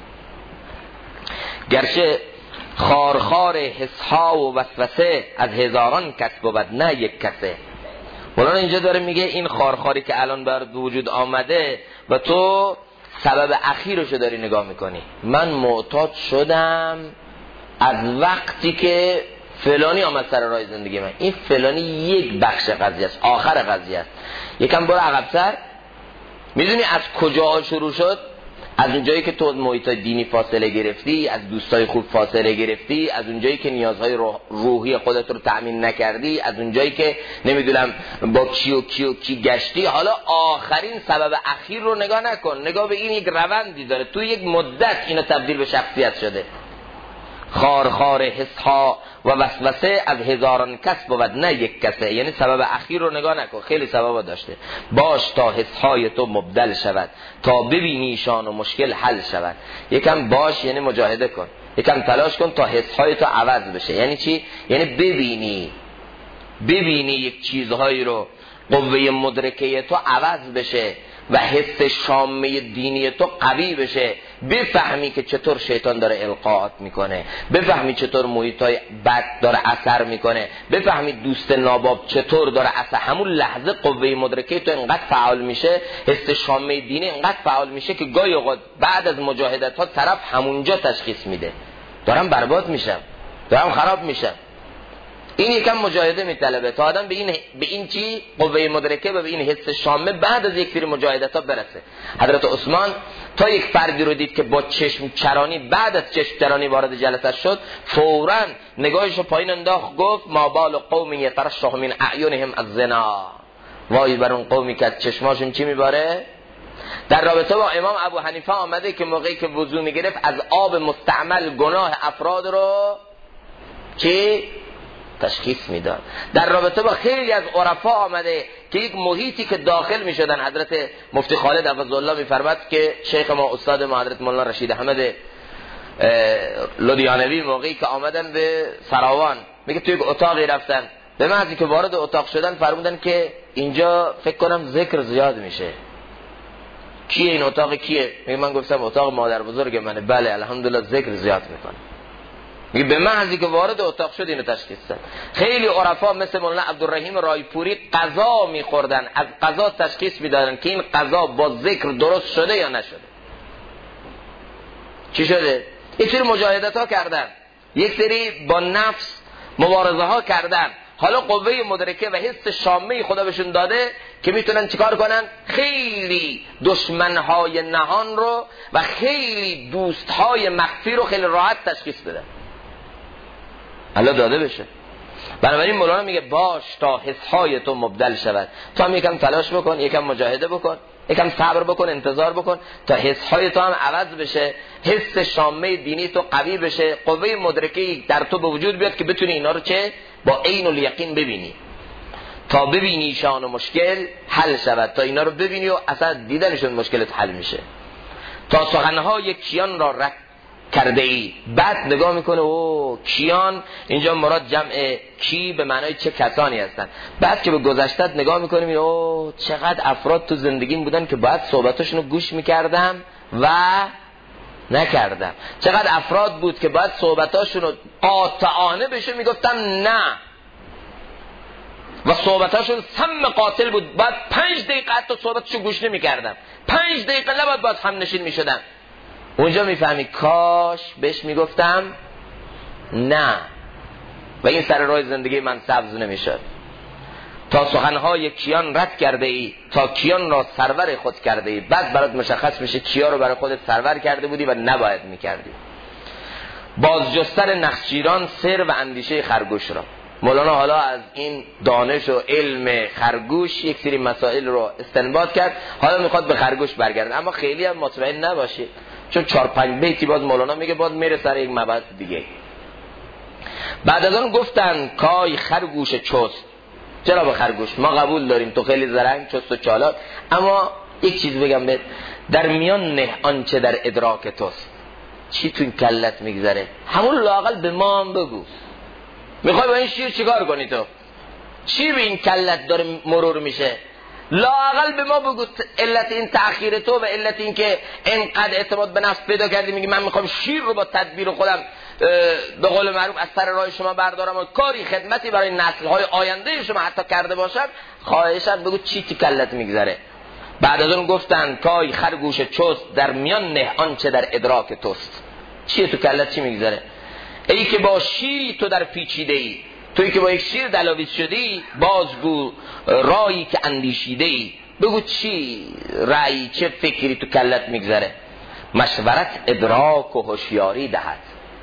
گرچه خارخار حسها و وسوسه از هزاران کس بود نه یک کسه. مولانا اینجا داره میگه این خارخاری که الان بر وجود آمده و تو سبب اخیرشو داری نگاه میکنی. من معتاد شدم از وقتی که فلانی آمد سر راه زندگی من. این فلانی یک بخش قضیه است، آخر قضیه است. یکم برو عقب‌تر، میدونی از کجا شروع شد؟ از اونجایی که تو محیط دینی فاصله گرفتی، از دوستای خوب فاصله گرفتی، از اونجایی که نیازهای روحی خودت رو تأمین نکردی، از اونجایی که نمیدونم با کی و کی و کی گشتی. حالا آخرین سبب اخیر رو نگاه نکن، نگاه به این یک روندی داره، تو یک مدت اینو تبدیل به شخصیت شده. خارخار حسها و وسوسه از هزاران کس بود نه یک کسه. یعنی سبب اخیر رو نگاه نکن، خیلی سبب داشته. باش تا حسهای تو مبدل شود، تا ببینیشان و مشکل حل شود. یکم باش یعنی مجاهده کن، یکم تلاش کن تا حسهای تو عوض بشه. یعنی چی؟ یعنی ببینی یک چیزهایی رو، قوه مدرکه تو عوض بشه. و حس شامه دینی تو قوی بشه، بفهمی که چطور شیطان داره القاءات میکنه، بفهمی چطور محیطای بد داره اثر میکنه، بفهمی دوست ناباب چطور داره اثر. همون لحظه قوه مدرکه تو انقدر فعال میشه، حس شامه دینی انقدر فعال میشه که گاهی اوقات بعد از مجاهدت ها طرف همونجا تشخیص میده دارم برباد میشم، دارم خراب میشم. این یکم مجاهده میطلبه تا آدم به این چی قوه مدرکه و به این حس شامه بعد از یک سری مجاهدت ها برسه. حضرت عثمان تا یک فردی رو دید که با چشم چرانی، بعد از چشم چرانی وارد جلسه شد، فوراً نگاهش رو پایین انداخت، گفت ما بال قوم یترشح من اعینهم الزنا، وای بر اون قومی که از چشماشون چی میباره. در رابطه با امام ابو حنیفه آمده که موقعی که وضو میگرفت از آب مستعمل گناه افراد رو چی تشخیص میداد. در رابطه با خیلی از عرفا آمده که یک محیطی که داخل میشدن، حضرت مفتی خالد حفظه الله میفرماد که شیخ ما استاد ما حضرت مولانا رشید احمد لودیانوی موقعی که آمدن به سراوان، میگه توی یک اتاقی رفتن، به محضی که وارد اتاق شدن فرمودن که اینجا فکر کنم ذکر زیاد میشه. کیه این اتاق کیه؟ میگه من گفتم اتاق مادر بزرگ منه. بله الحمدلله ذکر زیاد میکنه. میگه به محضی که وارد اتاق شد اینو تشخیص داد. خیلی عرفا مثل مولانا عبدالرحیم رایپوری غذا میخوردن، از غذا تشخیص میدادن که این غذا با ذکر درست شده یا نشده. چی شده؟ یک سری مجاهدت ها کردن، یک سری با نفس مبارزه ها کردن، حالا قوه مدرکه و حس شامه خدا بهشون داده که میتونن چیکار کنن؟ خیلی دشمنهای نهان رو و خیلی دوستهای مخفی رو خیلی راحت تشخیص بدن. الله داده بشه. بنابراین مولانا میگه باش تا حسهای تو مبدل شود، تو هم یکم تلاش بکن، یکم مجاهده بکن، یکم صبر بکن، انتظار بکن تا حسهای تو هم عوض بشه، حس شامه دینی تو قوی بشه، قوه مدرکه در تو به وجود بیاد که بتونی اینا رو چه با عین الیقین ببینی، تا ببینی شان و مشکل حل شود، تا اینا رو ببینی و اصلا دیدنشون مشکلت حل میشه، تا سخنهای کیان را رد کرده ای. بعد نگاه میکنه او کیان، اینجا مراد جمع کی به معنای چه کسانی هستن. بعد که به گذشتت نگاه میکنیم او چقدر افراد تو زندگیم بودن که باید صحبتاشونو گوش میکردم و نکردم، چقدر افراد بود که باید صحبتاشونو قاطعانه بشه میگفتم نه و صحبتاشون سم قاتل بود، بعد 5 دقیقه حتی صحبتشو گوش نمیکردم، 5 دقیقه نباید باید هم نشین میشدم. اونجا میفهمی کاش بهش میگفتم نه و این سر راه زندگی من سبز نمیشد. تا سخنهای کیان رد کرده ای، تا کیان را سرور خود کرده ای، بعد برات مشخص میشه کیا رو برای خودت سرور کرده بودی و نباید میکردی. بازجستن نخجیران سر و اندیشه خرگوش را. مولانا حالا از این دانش و علم خرگوش یک سری مسائل رو استنباط کرد، حالا میخواد به خرگوش برگرده، اما خیلی هم مطمئن نباشید چون 4-5 بیتی باز مولانا میگه باز میره سر یک مبحث دیگه. بعد از اون گفتن کای خرگوش چست. چرا به خرگوش؟ ما قبول داریم تو خیلی زرنگ چست و چالاک، اما یک چیز بگم بهت، در میان نه آنچه در ادراک توست. چی تو این کلت میگذره؟ همون لااقل به ما هم بگو. میخوای با این شیر چیکار کنی تو؟ چی به این کلت داره مرور میشه؟ لااقل به ما بگو علت این تأخیر تو و علت این که اینقدر اعتماد به نفس پیدا کردی میگی من میخوام شیر رو با تدبیر خودم به قول معروف از سر راه شما بردارم و کاری خدمتی برای نسل‌های آینده شما حتی کرده باشم، خواهشاً بگو چی تو کلت میگذره. بعد از اون گفتن کای خرگوش چست در میان نه آنچه در ادراک توست. چیه تو کلت چی میگذره؟ ای که با شیری تو در پیچیده ای، توی که با یک شیر دلاویز شدی، بازگو رایی که اندیشیده ای، بگو چی رأی چه فکری تو کلت میگذره. مشورت ادراک و هوشیاری دهد،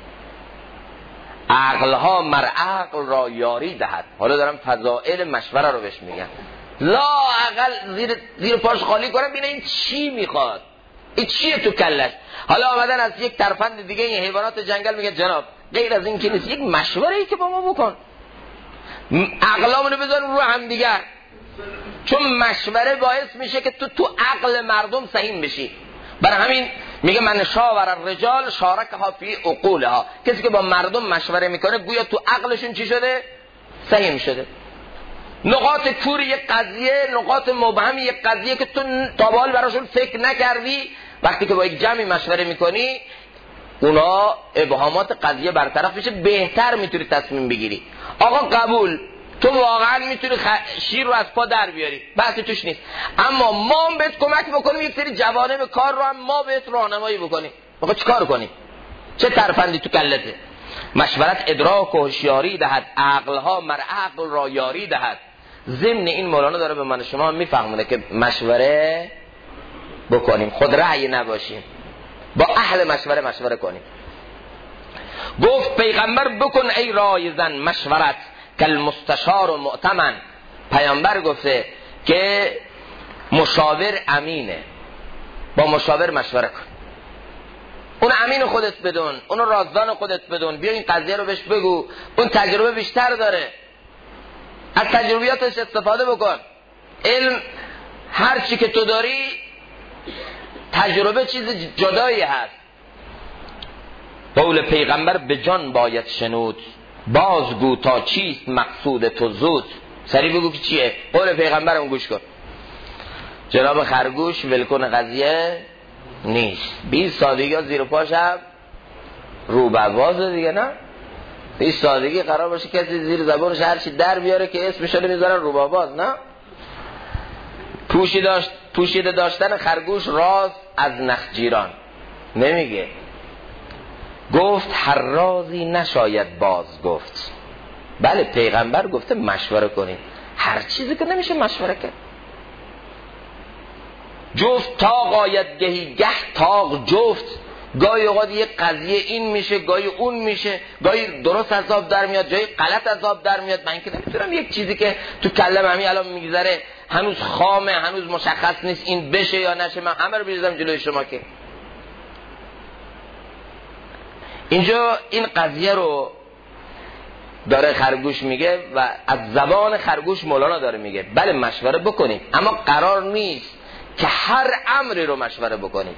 عقلها مر عقل را یاری دهد. حالا دارم فضائل مشوره رو بهش میگم، لا عقل زیر پاش خالی کنم ببینه این چی میخواد، این چیه تو کلش. حالا آمدن از یک ترفند دیگه این حیوانات جنگل میگه جناب غیر از این که نیست، یک مشوره ای که با ما بکن، عقلامونو بذار رو هم دیگه، چون مشوره باعث میشه که تو عقل مردم سهیم بشی. برای همین میگه من شاور الرجال شارکها فی عقولها، کسی که با مردم مشوره میکنه گویا تو عقلشون چی شده؟ سهیم شده. نقاط کور یک قضیه، نقاط مبهم یک قضیه که تو تا به حال براشون فکر نکردی، وقتی که با یک جمعی مشوره میکنی اونا ابهامات قضیه برطرف میشه، بهتر میتونی تصمیم بگیری. آقا قبول، تو واقعا میتونی شیر رو از پا در بیاری، بحثی توش نیست، اما ما هم بهت کمک بکنیم، یک سری جوانب کار رو هم ما بهت راهنمایی بکنیم. آقا چیکار کنی؟ چه ترفندی تو کلته؟ مشورت ادراک و هوشیاری دهد، عقلها مر عقل را یاری دهد. ضمن این مولانا داره به من شما میفهمونه که مشوره بکنیم، خود رأی نباشیم، با اهل مشوره کنیم. گفت پیغمبر بکن ای رای زن مشورت، کل مستشار و مؤتمن. پیامبر گفته که مشاور امینه، با مشاور مشوره کن، اون امین خودت بدون، اون رازدان خودت بدون، بیا این قضیه رو بهش بگو، اون تجربه بیشتر داره، از تجربیاتش استفاده بکن. علم هر چی که تو داری، تجربه چیز جدایی هست. قول پیغمبر به جان باید شنود، بازگو تا چیست مقصود تو زود. سریع بگو که چیه؟ قول پیغمبرم گوش کن. جناب خرگوش ولکن قضیه نیست، 20 سادگی ها زیر پاشم رو بوازه دیگه، نه 20 سادگی قرار باشه کسی زیر زبانش هرچی در بیاره که اسمش رو میذارن رو بواز، نه. پوشیده داشتن خرگوش راز از نخجیران نمیگه. گفت هر رازی نشاید باز گفت. بله پیغمبر گفته مشوره کنید، هر چیزی که نمیشه مشوره کرد. جفت تاق آید گهی گه تاق جفت. گاهی اوقات یک قضیه این میشه، گاهی اون میشه، گاهی درست از آب در میاد، جایی غلط از آب در میاد. من که نمیتونم یک چیزی که تو کلم همین الان میگذره هنوز خامه، هنوز مشخص نیست این بشه یا نشه، من همه رو بریزم جلوی شما. که اینجا این قضیه رو داره خرگوش میگه و از زبان خرگوش مولانا داره میگه بله مشوره بکنید، اما قرار نیست که هر امری رو مشوره بکنید.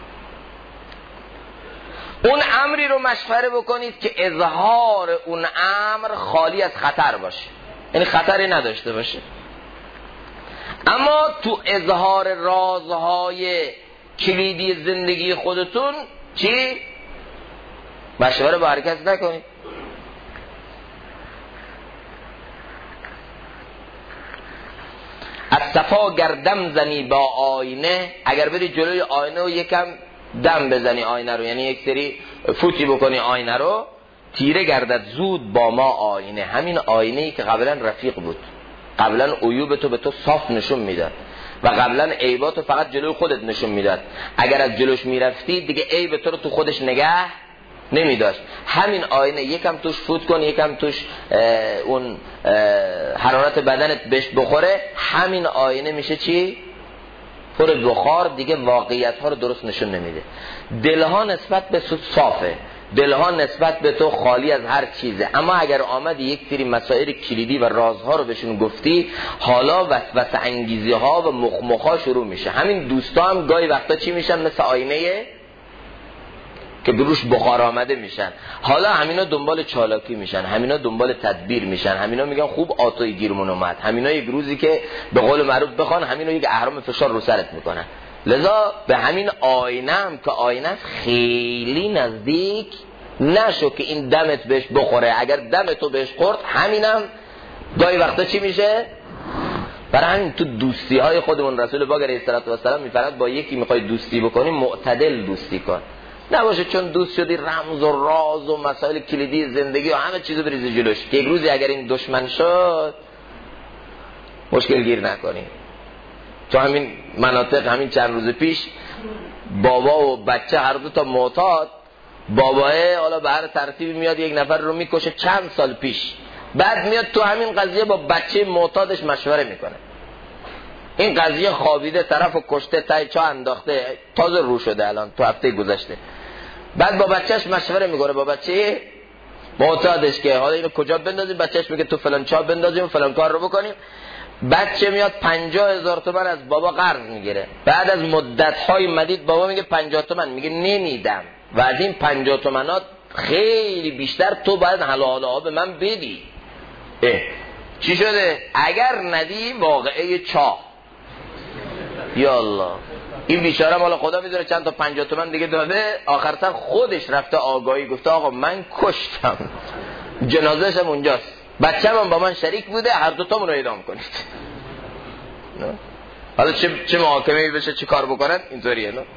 اون امری رو مشوره بکنید که اظهار اون امر خالی از خطر باشه، یعنی خطری نداشته باشه. اما تو اظهار رازهای کلیدی زندگی خودتون چی؟ مشوره با هر کس نکنید. از صفا گردم زنی با آینه، اگر بری جلوی آینه و یکم دم بزنی آینه رو، یعنی یک سری فوتی بکنی آینه رو، تیره گردد زود با ما آینه. همین آینه‌ای که قبلا رفیق بود، قبلا عیوب تو به تو صاف نشون میداد و قبلا عیباتو فقط جلوی خودت نشون میداد. اگر از جلوش میرفتی دیگه عیب تو رو تو خودش نگه نمیداشت. همین آینه یکم توش فوت کن، یکم توش اون حرارت بدنت بهش بخوره، همین آینه میشه چی؟ پر بخار، دیگه واقعیت ها رو درست نشون نمیده. دلها نسبت به تو صافه، دلها نسبت به تو خالی از هر چیزه. اما اگر آمدی یک سری مسائل کلیدی و رازها رو بهشون گفتی، حالا وسوسه انگیزی ها و مخمخا شروع میشه. همین دوستا هم گاهی وقتا چی میشن؟ مثل آینه که بروش بخار آمده میشن. حالا همینا دنبال چالاکی میشن، همینا دنبال تدبیر میشن، همینا میگن خوب آتوی گیرمون اومد، همینا یک روزی که به قول معروف بخوان همینا یک اهرام فشار رو سرت میکنن. لذا به همین آینه هم که آینه خیلی نزدیک نشو که این دمت بهش بخوره. اگر دمتو بهش خورد، همینم گاهی وقتا چی میشه؟ برای همین تو دوستی های خودمون رسول پاک علیه السلام میفرماد با یکی میخوای دوستی بکنی معتدل دوستی کن، نباشه چون دوست شدی رمز و راز و مسائل کلیدی زندگی و همه چیزو بریزی جلوش که یک روزی اگر این دشمن شد مشکل گیر نکنی. تو همین مناطق همین چند روز پیش بابا و بچه هر دو تا معتاد، باباه حالا به هر ترتیبی میاد یک نفر رو میکشه چند سال پیش، بعد میاد تو همین قضیه با بچه معتادش مشوره میکنه. این قضیه خوابیده، طرفو کشته، تای چا انداخته، تازه رو شده الان تو هفته گذشته. بعد با بچهش مشوره میکنه، با بچه معتادش که حالا اینو کجا بندازیم، بچهش میگه تو فلان چا بندازیم و فلان کار رو بکنیم. بچه میاد 50,000 تومان از بابا قرض میگیره، بعد از مدت‌های مدید بابا میگه 50 تومن، میگه نمیدم و از این 50 تومنات خیلی بیشتر تو باید حلاله ها به من بدی. چی شده؟ اگر ندی واقعه چاه. یا الله، این بیچاره مال خدا میدونه چند تا 50 تومن دیگه داده، آخرتر خودش رفته آگاهی گفته آقا من کشتم، جنازه‌ش هم اونجاست، بچه‌م با من شریک بوده، هر دو تامون رو اعدام کنید. حالا چه محاکمه‌ای بشه، چه کار بکنن؟ اینطوریه نه.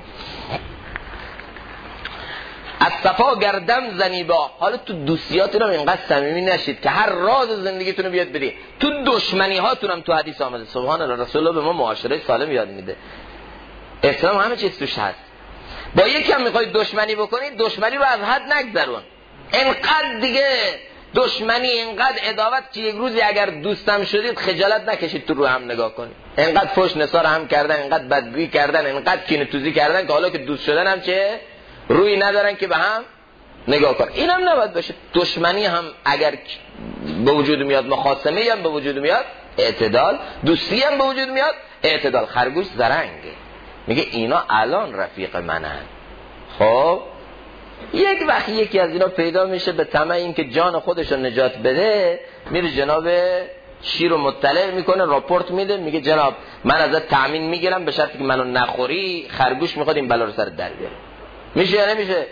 از صفا گردم زنی با. حالا تو دوستیاتون هم اینقدر صمیمی نشید که هر راز زندگیتون رو بیاد بدی. تو دشمنی هاتون هم تو حدیث آمده. سبحان الله، رسول الله به ما معاشره سالم یاد میده. اسلام همه چیز توش هست. با یکی هم میخواید دشمنی بکنید، دشمنی رو از حد نگذرون. اینقدر دیگه دشمنی، اینقدر عداوت که یک روزی اگر دوستم شدید خجالت نکشید تو رو هم نگاه کنید. اینقدر فحش نثار هم کردن، اینقدر بدگویی کردن، اینقدر کینه توزی کردن که حالا که دوست شدن هم چه روی ندارن که به هم نگاه کن. این هم نباید باشه. دشمنی هم اگر به وجود میاد، مخاصمه هم به وجود میاد، اعتدال. دوستی هم به وجود میاد، اعتدال. خرگوش زرنگه، میگه اینا الان رفیق منن. خب یک وقت یکی از اینا پیدا میشه به طمع این که جان خودش رو نجات بده، میره جناب شیر رو مطلع میکنه، راپورت میده، میگه جناب من ازت تأمین میگیرم به شرطی که منو نخوری، خرگوش میخواد این بلا رو سر در بیاره. میشه یا نمیشه؟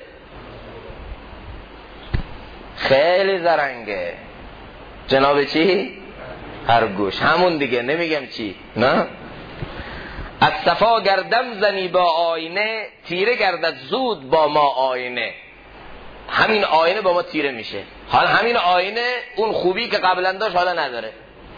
خیلی زرنگه جناب چی؟ خرگوش. همون دیگه، نمیگم چی. نه؟ از صفا گردم زنی با آینه، تیره گردد زود با ما آینه. همین آینه با ما تیره میشه. حالا همین آینه اون خوبی که قبلا داشت حالا نداره.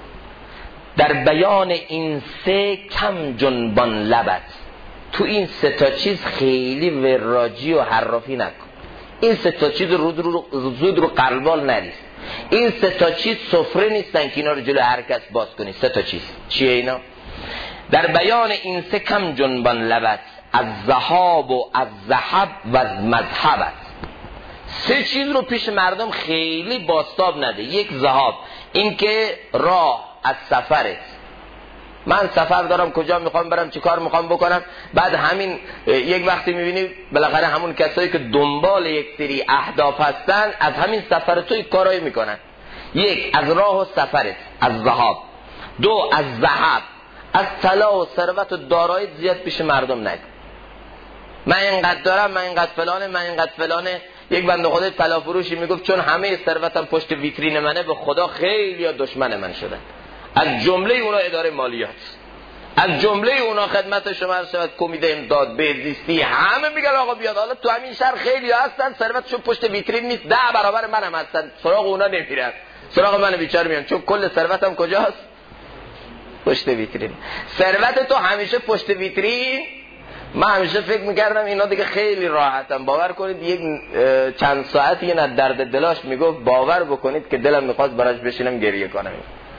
در بیان این سه کم جنبان لبت. تو این سه تا چیز خیلی وراجی و حرافی نکن. این سه تا چیز زود رو قلبال نریز. این سه تا چیز سفره نیستن که اینا رو جلو هر کس باز کنی. سه تا چیز چیه اینا؟ در بیان این سه کم جنبان لبت، از ذهاب و از ذهب و از مذهبت. سه چیز رو پیش مردم خیلی باستاب نده. یک، ذهاب، این که راه از سفرت، من سفر دارم کجا میخوام برم، چی کار میخوام بکنم. بعد همین یک وقتی میبینی بالاخره همون کسایی که دنبال یک سری اهداف هستن از همین سفر توی کارایی میکنن. یک، از راه و سفرت، از ذهاب. دو، از ذهب، از طلا و ثروت و دارایی زیاد پیش مردم نگو. من اینقدر دارم، من اینقدر فلانه، من اینقدر فلانه. یک بنده خدا طلا فروشی میگفت چون همه ثروتم پشت ویترین منه، به خدا خیلی دشمن من شدن. از جمله اونا اداره مالیات، از جمله اونا خدمت شما شود کمیته امداد بهزیستی، همه میگن آقا بیاد. حالا تو همین شهر خیلی هستن ثروتشون پشت ویترین نیست، 10 برابر منم هستن، سراغ اونا نمیرن، سراغ من بیچاره میان، چون کل ثروتم کجاست؟ پشت ویترین. ثروت تو همیشه پشت ویترین. من همیشه فکر میکردم اینا دیگه خیلی راحتم. باور کنید یک چند ساعتی یه درد دلاش میگفت باور بکنید که دلم میخواست براش بشینم گریه کنم.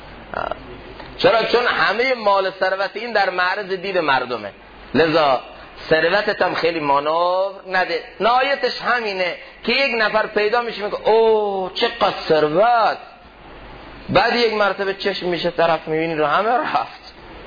چرا؟ چون همه مال ثروت این در معرض دید مردمه، لذا ثروتت هم خیلی مانور نده. نهایتش همینه که یک نفر پیدا میشه میگه اوه چقدر ثروت، بعد یک مرتبه چشم میشه طرف میبینی رو همه رفت.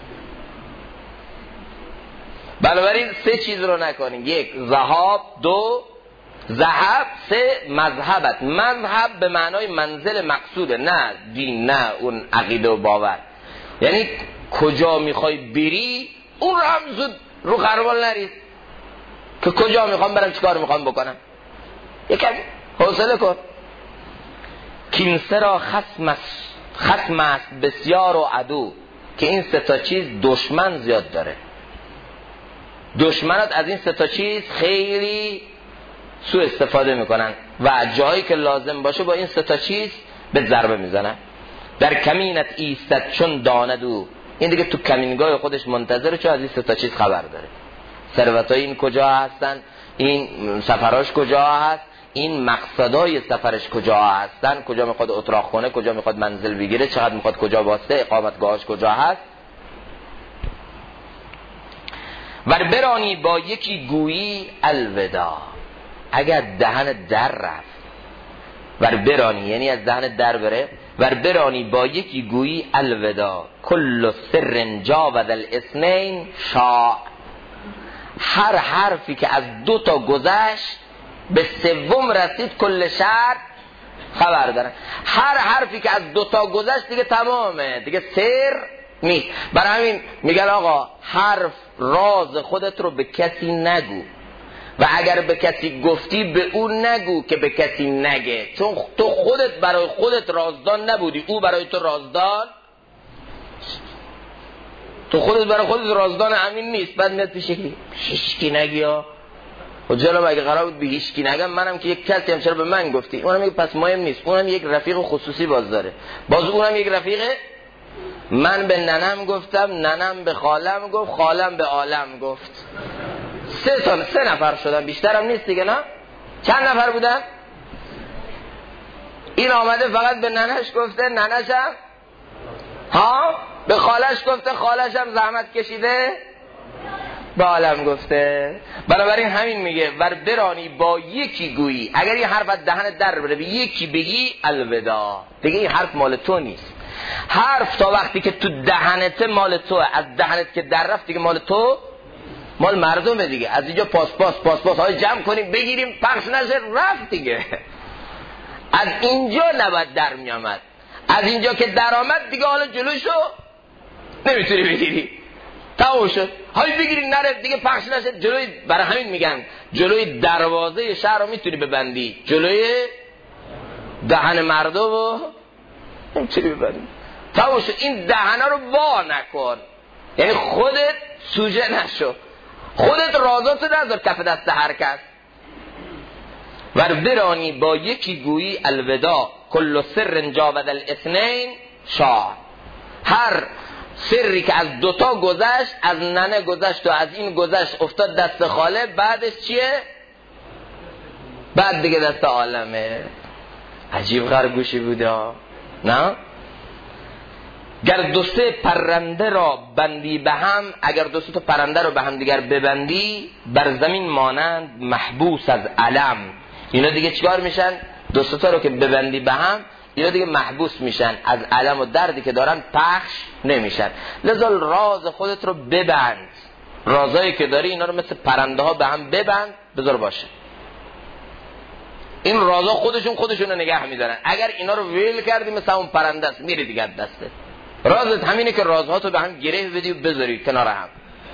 بنابراین سه چیز رو نکنید. یک، ذهاب. دو، ذهب. سه، مذهبت. مذهب به معنای منزل مقصوده، نه دین، نه اون عقیده و باور. یعنی کجا میخوای بری اون رو هم زود رو قربال نریز که کجا میخوام برم چیکار میخوام بکنم. یکم حوصله کن. کینسه را خصم است بسیار و عدو، که این سه تا چیز دشمن زیاد داره. دشمنات از این سه تا چیز خیلی سوء استفاده میکنن و جایی که لازم باشه با این سه تا چیز به ضربه میزنن. در کمینت ایستد چون داند او، این دیگه تو کمینگاه خودش منتظره، چون از این سه تا چیز خبر داره. ثروتای این کجا هستن، این سفراش کجا هست، این مقصدای سفرش کجا هستن، کجا میخواد اتراق کنه، کجا میخواد منزل بگیره، چقدر میخواد کجا واسطه، اقامتگاهش کجا هست. ور برانی با یکی گویی الوداع، اگر دهن در رفت، ور برانی یعنی از دهن در بره، ور برانی با یکی گویی الوداع، کل سر جاود الاثنین شاع، هر حرفی که از 2 تا گذشت به 3 رسید کل شهر خبر دارن. هر حرفی که از دوتا گذشت دیگه تمامه، دیگه سر نیست. برای همین میگن آقا حرف راز خودت رو به کسی نگو و اگر به کسی گفتی به اون نگو که به کسی نگه، چون تو خودت برای خودت رازدان نبودی، او برای تو رازدان، تو خودت برای خودت رازدان همین نیست. بعد میاد پیش هیچکی نگی ها. و جلو اگه قرار بود به هیچکی نگم، منم که یک کسی هم چرا به من گفتی؟ اونم میگه پس مهم نیست. اونم یک رفیق خصوصی باز داره، باز اونم یک رفیقه. من به ننم گفتم، ننم به خالم گفت، خالم به عالم گفت. سه نفر شدن، بیشترم نیست دیگه. نه چند نفر بودن؟ این آمده فقط به ننش گفته، ننشم به خالش گفته، خالشم زحمت کشیده به عالم گفته. بنابراین همین میگه ور برانی با یکی گویی، اگر این حرف از دهنت در بره به یکی بگی الوداع، دیگه این حرف مال تو نیست. حرف تا وقتی که تو دهنت مال توه، از دهنت که در رفت دیگه مال تو، مال مردمه دیگه. از اینجا پاس های جمع کنیم بگیریم پخش نشه رفت دیگه. از اینجا نباید در میامد، از اینجا که در آمد دیگه حالا جلوشو نمیتونی بگیری، تموم شد. های بگیری نره دیگه پخش نشه جلوی. برای همین میگن جلوی دروازه شهر رو میتونی ببندی، جلوی دهن مردم رو نمیتونی ببندی، تموم شد. این دهنا رو وا نکن، یعنی خودت سوژه نشو، خودت رازاتو نذار کف دست هر کس. ور برانی با یکی گویی الوداع، کل سر جاود الاثنین شاه. هر سری که از دوتا گذشت، از ننه گذشت و از این گذشت افتاد دست خاله، بعدش چیه؟ بعد دیگه دست عالمه. عجیب خرگوشی بوده نه؟ گر دو سه پرنده را بندی به هم، اگر دو سه تا پرنده رو به هم دیگر ببندی، بر زمین مانند محبوس از علم. اینا دیگه چیکار میشن؟ دو سه تا رو که ببندی به هم، اینا دیگه محبوس میشن، از علم و دردی که دارن پخش نمیشن. لذا راز خودت رو ببند، رازایی که داری اینا رو مثل پرنده ها به هم ببند، بذار باشه. این رازا خودشون رو نگه میدارن. اگر اینا رو ویل کردی مثل اون پرنده است، میری دیگه دسته. رازت همینه که رازهاتو به هم گره بدی و بذاری کنار هم.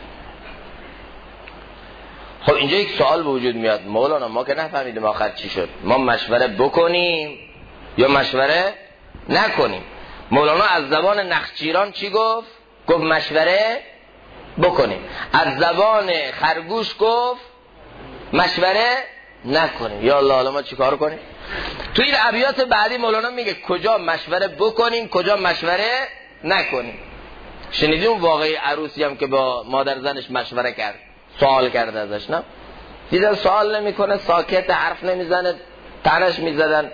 خب اینجا یک سوال به وجود میاد، مولانا ما که نفهمیدیم آخر چی شد، ما مشوره بکنیم یا مشوره نکنیم؟ مولانا از زبان نخچیران چی گفت؟ گفت مشوره بکنیم. از زبان خرگوش گفت مشوره نکنیم. یا الله، حالا ما چی کار کنیم؟ توی این ابیات بعدی مولانا میگه کجا مشوره بکنیم، کجا مشوره نکنیم. شنیدی اون واقعی عروسی هم که با مادر زنش مشوره کرد، سوال کرد ازش، نه؟ دیدن سوال نمیکنه، ساکت، حرف نمیزنه، تنش میزدن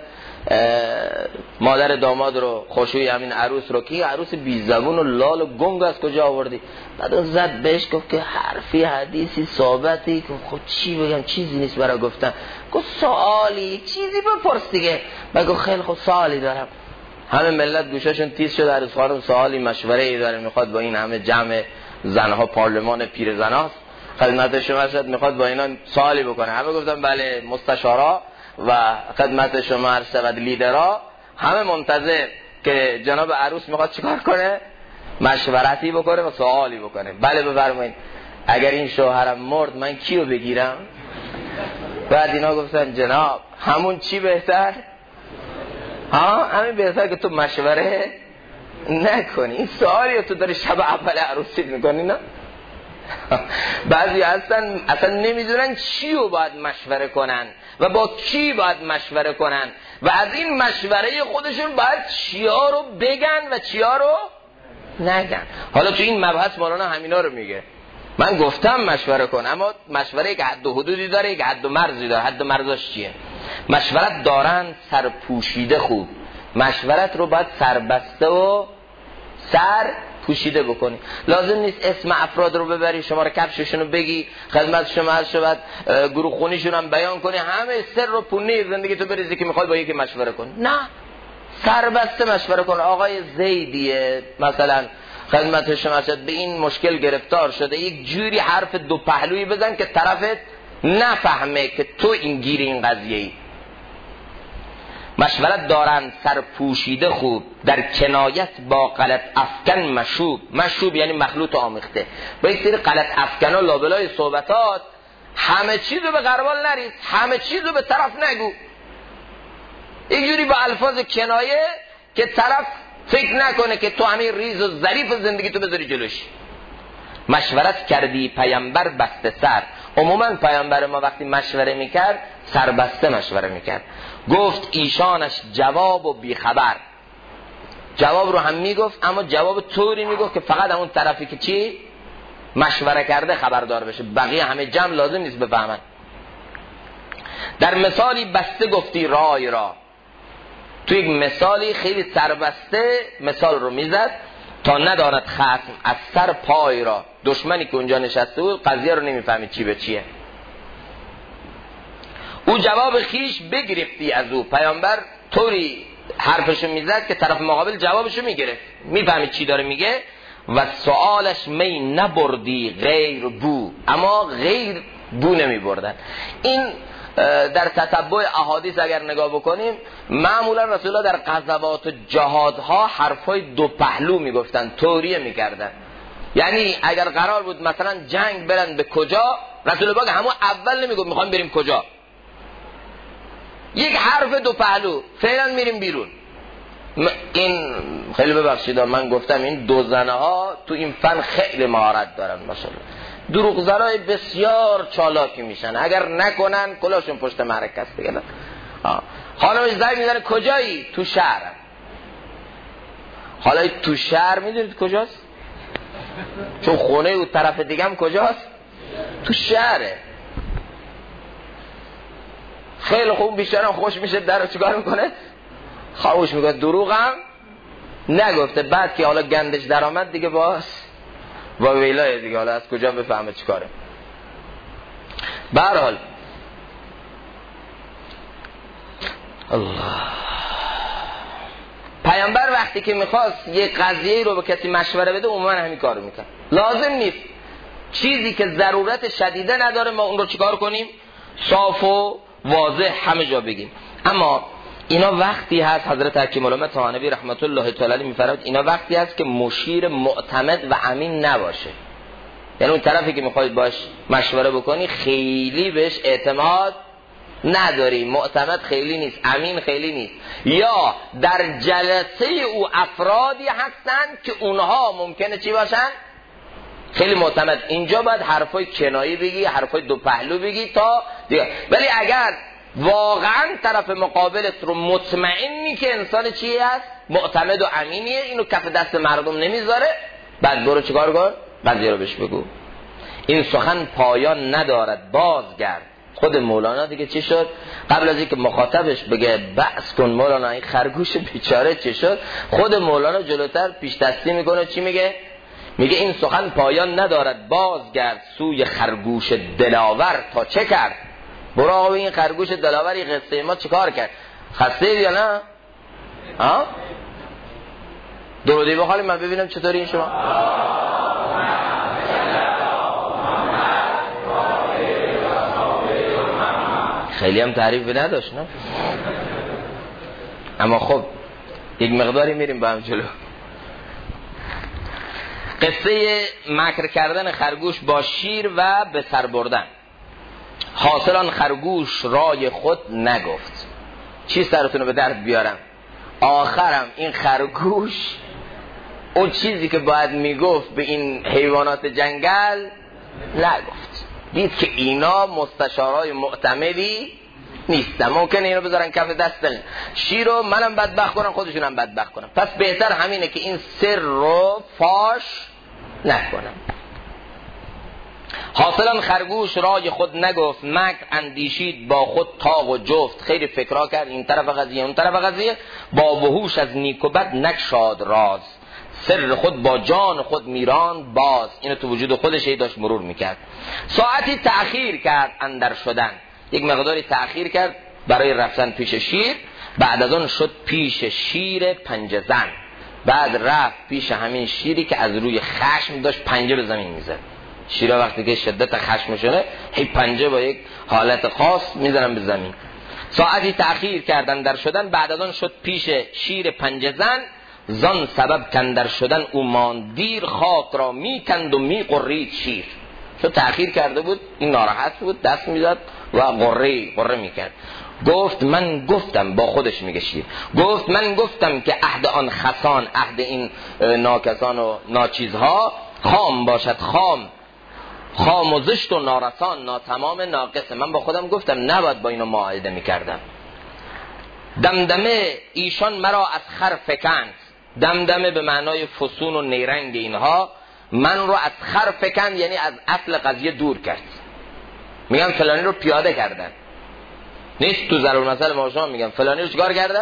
مادر داماد رو، خوشوی همین عروس رو، که عروس بی زبون و لال و گنگ از کجا آوردی؟ بعد اون زد بهش گفت که حرفی حدیثی صحبتی، که خب چی بگم، چیزی نیست برای گفتن. گفت سوالی چیزی بپرس دیگه. بعد گفت خیلی خوب سوالی دارم. همه ملت گوشاشون تیز شد، عروس خانم سوالی مشوره ای داره، میخواد با این همه جمع زنها، پارلمان پیر زناست، خدمت شما شد، میخواد با اینا سوالی بکنه. همه گفتن بله، مستشارا و خدمت شما عرض شود لیدرها، همه منتظر که جناب عروس میخواد چیکار کنه، مشورتی بکنه و سوالی بکنه. بله بفرمایید، اگر این شوهرم مرد من کیو بگیرم؟ بعد اینا گفتن جناب همون چی بهتر؟ همین بهتر که تو مشوره نکنی. این سوالی تو داری شب اول عروسی میکنی، نه؟ بعضی هستن اصلا نمیدونن چی رو باید مشوره کنن و با کی باید مشوره کنن و از این مشوره خودشون باید چیا رو بگن و چیا رو نگن. حالا تو این مبحث مولانا همینا رو میگه. من گفتم مشوره کن، اما مشوره یک حد و حدودی داره، یک حد و مرزی داره. حد و مرزش چیه؟ مشورت دارن سرپوشیده خوب، مشورت رو باید سربسته و سر پوشیده بکنی. لازم نیست اسم افراد رو ببری، شماره کفششون رو بگی، خدمت شما هر شود گروه خونیشون هم بیان کنی، همه سر رو پونه زندگی تو بریزی که میخوای با یکی مشوره کنی. نه، سربسته مشوره کن. آقای زیدیه مثلا خدمت شما شد به این مشکل گرفتار شده، یک جوری حرف دو پهلویی بزن که طرفت نفهمه که تو این گیر این قضیه ای. مشورت دارند سر پوشیده خوب، در کنایت با غلط افکن مشوب. مشوب یعنی مخلوط آمیخته. با یک سری غلط افکن و لابلای صحبتات همه چیز رو به غربال نریز، همه چیز رو به طرف نگو، یک جوری با الفاظ کنایه که طرف فکر نکنه که تو همین ریز و ظریف زندگی تو بذاری جلوش. مشورت کردی پیامبر بسته سر. عموما پیامبر ما وقتی مشوره میکرد سربسته مشوره میکرد. گفت ایشانش جواب و بیخبر. جواب رو هم میگفت اما جواب طوری میگفت که فقط همون طرفی که چی مشوره کرده خبردار بشه، بقیه همه جمع لازم نیست بفهمن. در مثالی بسته گفتی رای را. تو یک مثالی خیلی سربسته مثال رو میزد تا نداند خصم از سر پای را. دشمنی که اونجا نشسته بود قضیه رو نمیفهمید چی به چیه. او جواب خیش بگرفتی از او. پیامبر طوری حرفشو میزد که طرف مقابل جوابشو میگرفت، میفهمید چی داره میگه. و سوالش می نبردی غیر بو. اما غیر بو نمیبردن. این در تتبع احادیث اگر نگاه بکنیم معمولا رسول الله در غزوات و جهادها حرفای دو پهلو میگفتن، توریه میکردن. یعنی اگر قرار بود مثلا جنگ برن به کجا، رسول الله همون اول نمیگفت میخوایم بریم کجا، یک حرف دو پهلو، فعلا میریم بیرون. این خیلی ببخشید من گفتم این دو زنه ها تو این فن خیلی مهارت دارن ماشاءالله. دروغ زنای بسیار چالاکی میشن، اگر نکنن کلاشون پشت معرکه است دیگه. خانمش زنگ میزنه کجایی؟ تو شهرم. حالا تو شهر میدونید کجاست؟ چون خونه اون طرف دیگه هم کجاست؟ تو شهره. خیلی خوب بیشترم خوش میشه در رو چیکار میکنه؟ خاموش میکنه، دروغم نگفته. بعد که حالا گندش در آمد دیگه با ویلای دیگه حالا از کجا بفهمه چیکاره. به هر حال الله، پیامبر وقتی که میخواست یه قضیه رو به کسی مشوره بده عموما همین کارو میکنه. لازم نیست چیزی که ضرورت شدیده نداره ما اون رو چیکار کنیم صاف و واضح همه جا بگیم. اما اینا وقتی هست، حضرت حکیم الامه طحاوی رحمت الله تعالی علیه میفرماید اینا وقتی هست که مشیر معتمد و امین نباشه. یعنی اون طرفی که میخواید باش مشوره بکنی خیلی بهش اعتماد نداری، معتمد خیلی نیست، امین خیلی نیست، یا در جلسه او افرادی هستن که اونها ممکنه چی باشن خیلی معتمد. اینجا باید حرفای کنایی بگی، حرفای دو پهلو بگی تا دیگه. ولی اگر واقعا طرف مقابلت رو مطمئنی که انسان چی هست معتمد و امینیه، اینو کف دست مردم نمیذاره، بعد برو چیکار کن؟ بعضی رو بهش بگو این سخن پایان ندارد بازگرد. خود مولانا دیگه چی شد؟ قبل از اینکه مخاطبش بگه بحث کن مولانا این خرگوش بیچاره چی شد، خود مولانا جلوتر پیش دستی میکنه چی میگه؟ میگه این سخن پایان ندارد بازگرد سوی خرگوش دلاور تا چه کرد. برو آقا این خرگوش دلاوری قصه ما چیکار کرد؟ خسته یا نه؟ ها؟ درودی بخوایم من ببینم چطوری این شما؟ خیلی هم تعریف نداشت نه؟ اما خب یک مقداری میریم با هم جلو. قصه مکر کردن خرگوش با شیر و به سر بردن. حاصلان خرگوش رای خود نگفت. چی سرتون رو به درد بیارم؟ آخرم این خرگوش اون چیزی که باید میگفت به این حیوانات جنگل نگفت. دید که اینا مستشارای معتمدی نیستن، ممکنه اینو بذارن کف دست شیر رو منم بدبخت کنم خودشونم بدبخت کنم. پس بهتر همینه که این سر رو فاش نکنم. حاصلا خرگوش رای خود نگفت، مکر اندیشید با خود تاق و جفت. خیلی فکرها کرد این طرف قضیه اون طرف قضیه، با وحوش از نیک و بد نگشاد راز. سر خود با جان خود میران باز. اینو تو وجود خودش داشت مرور میکرد. ساعتی تأخیر کرد اندر شدن، یک مقداری تأخیر کرد برای رفتن پیش شیر. بعد از آن شد پیش شیر پنجه زن. بعد رفت پیش همین شیری که از روی خشم داشت پنجه به زمین میزد. شیرها وقتی که شدت خشمشونه هی پنجه با یک حالت خاص میزنن به زمین. ساعتی تأخیر کردن در شدن، بعد از آن شد پیش شیر پنجه زن، زان سبب کندر شدن او ماند دیر، خاک را می کند و می قرید شیر. چون تأخیر کرده بود این ناراحت بود، دست میزد و قره میکرد. گفت من گفتم، با خودش میگه شیر، گفت من گفتم که عهد آن خسان، عهد این ناکسان و ناچیزها، خام باشد، خام و زشت و نارسان، ناتمام ناقصه. من با خودم گفتم نباید با اینو معاهده میکردم. دمدمه ایشان مرا از خر فکند، دمدمه به معنای فسون و نیرنگ اینها، من رو از خر فکند یعنی از اصل قضیه دور کرد. میگم فلانی رو پیاده کردن، نیست تو ضرور مثل ما شما میگم فلانی رو چیکار کردن؟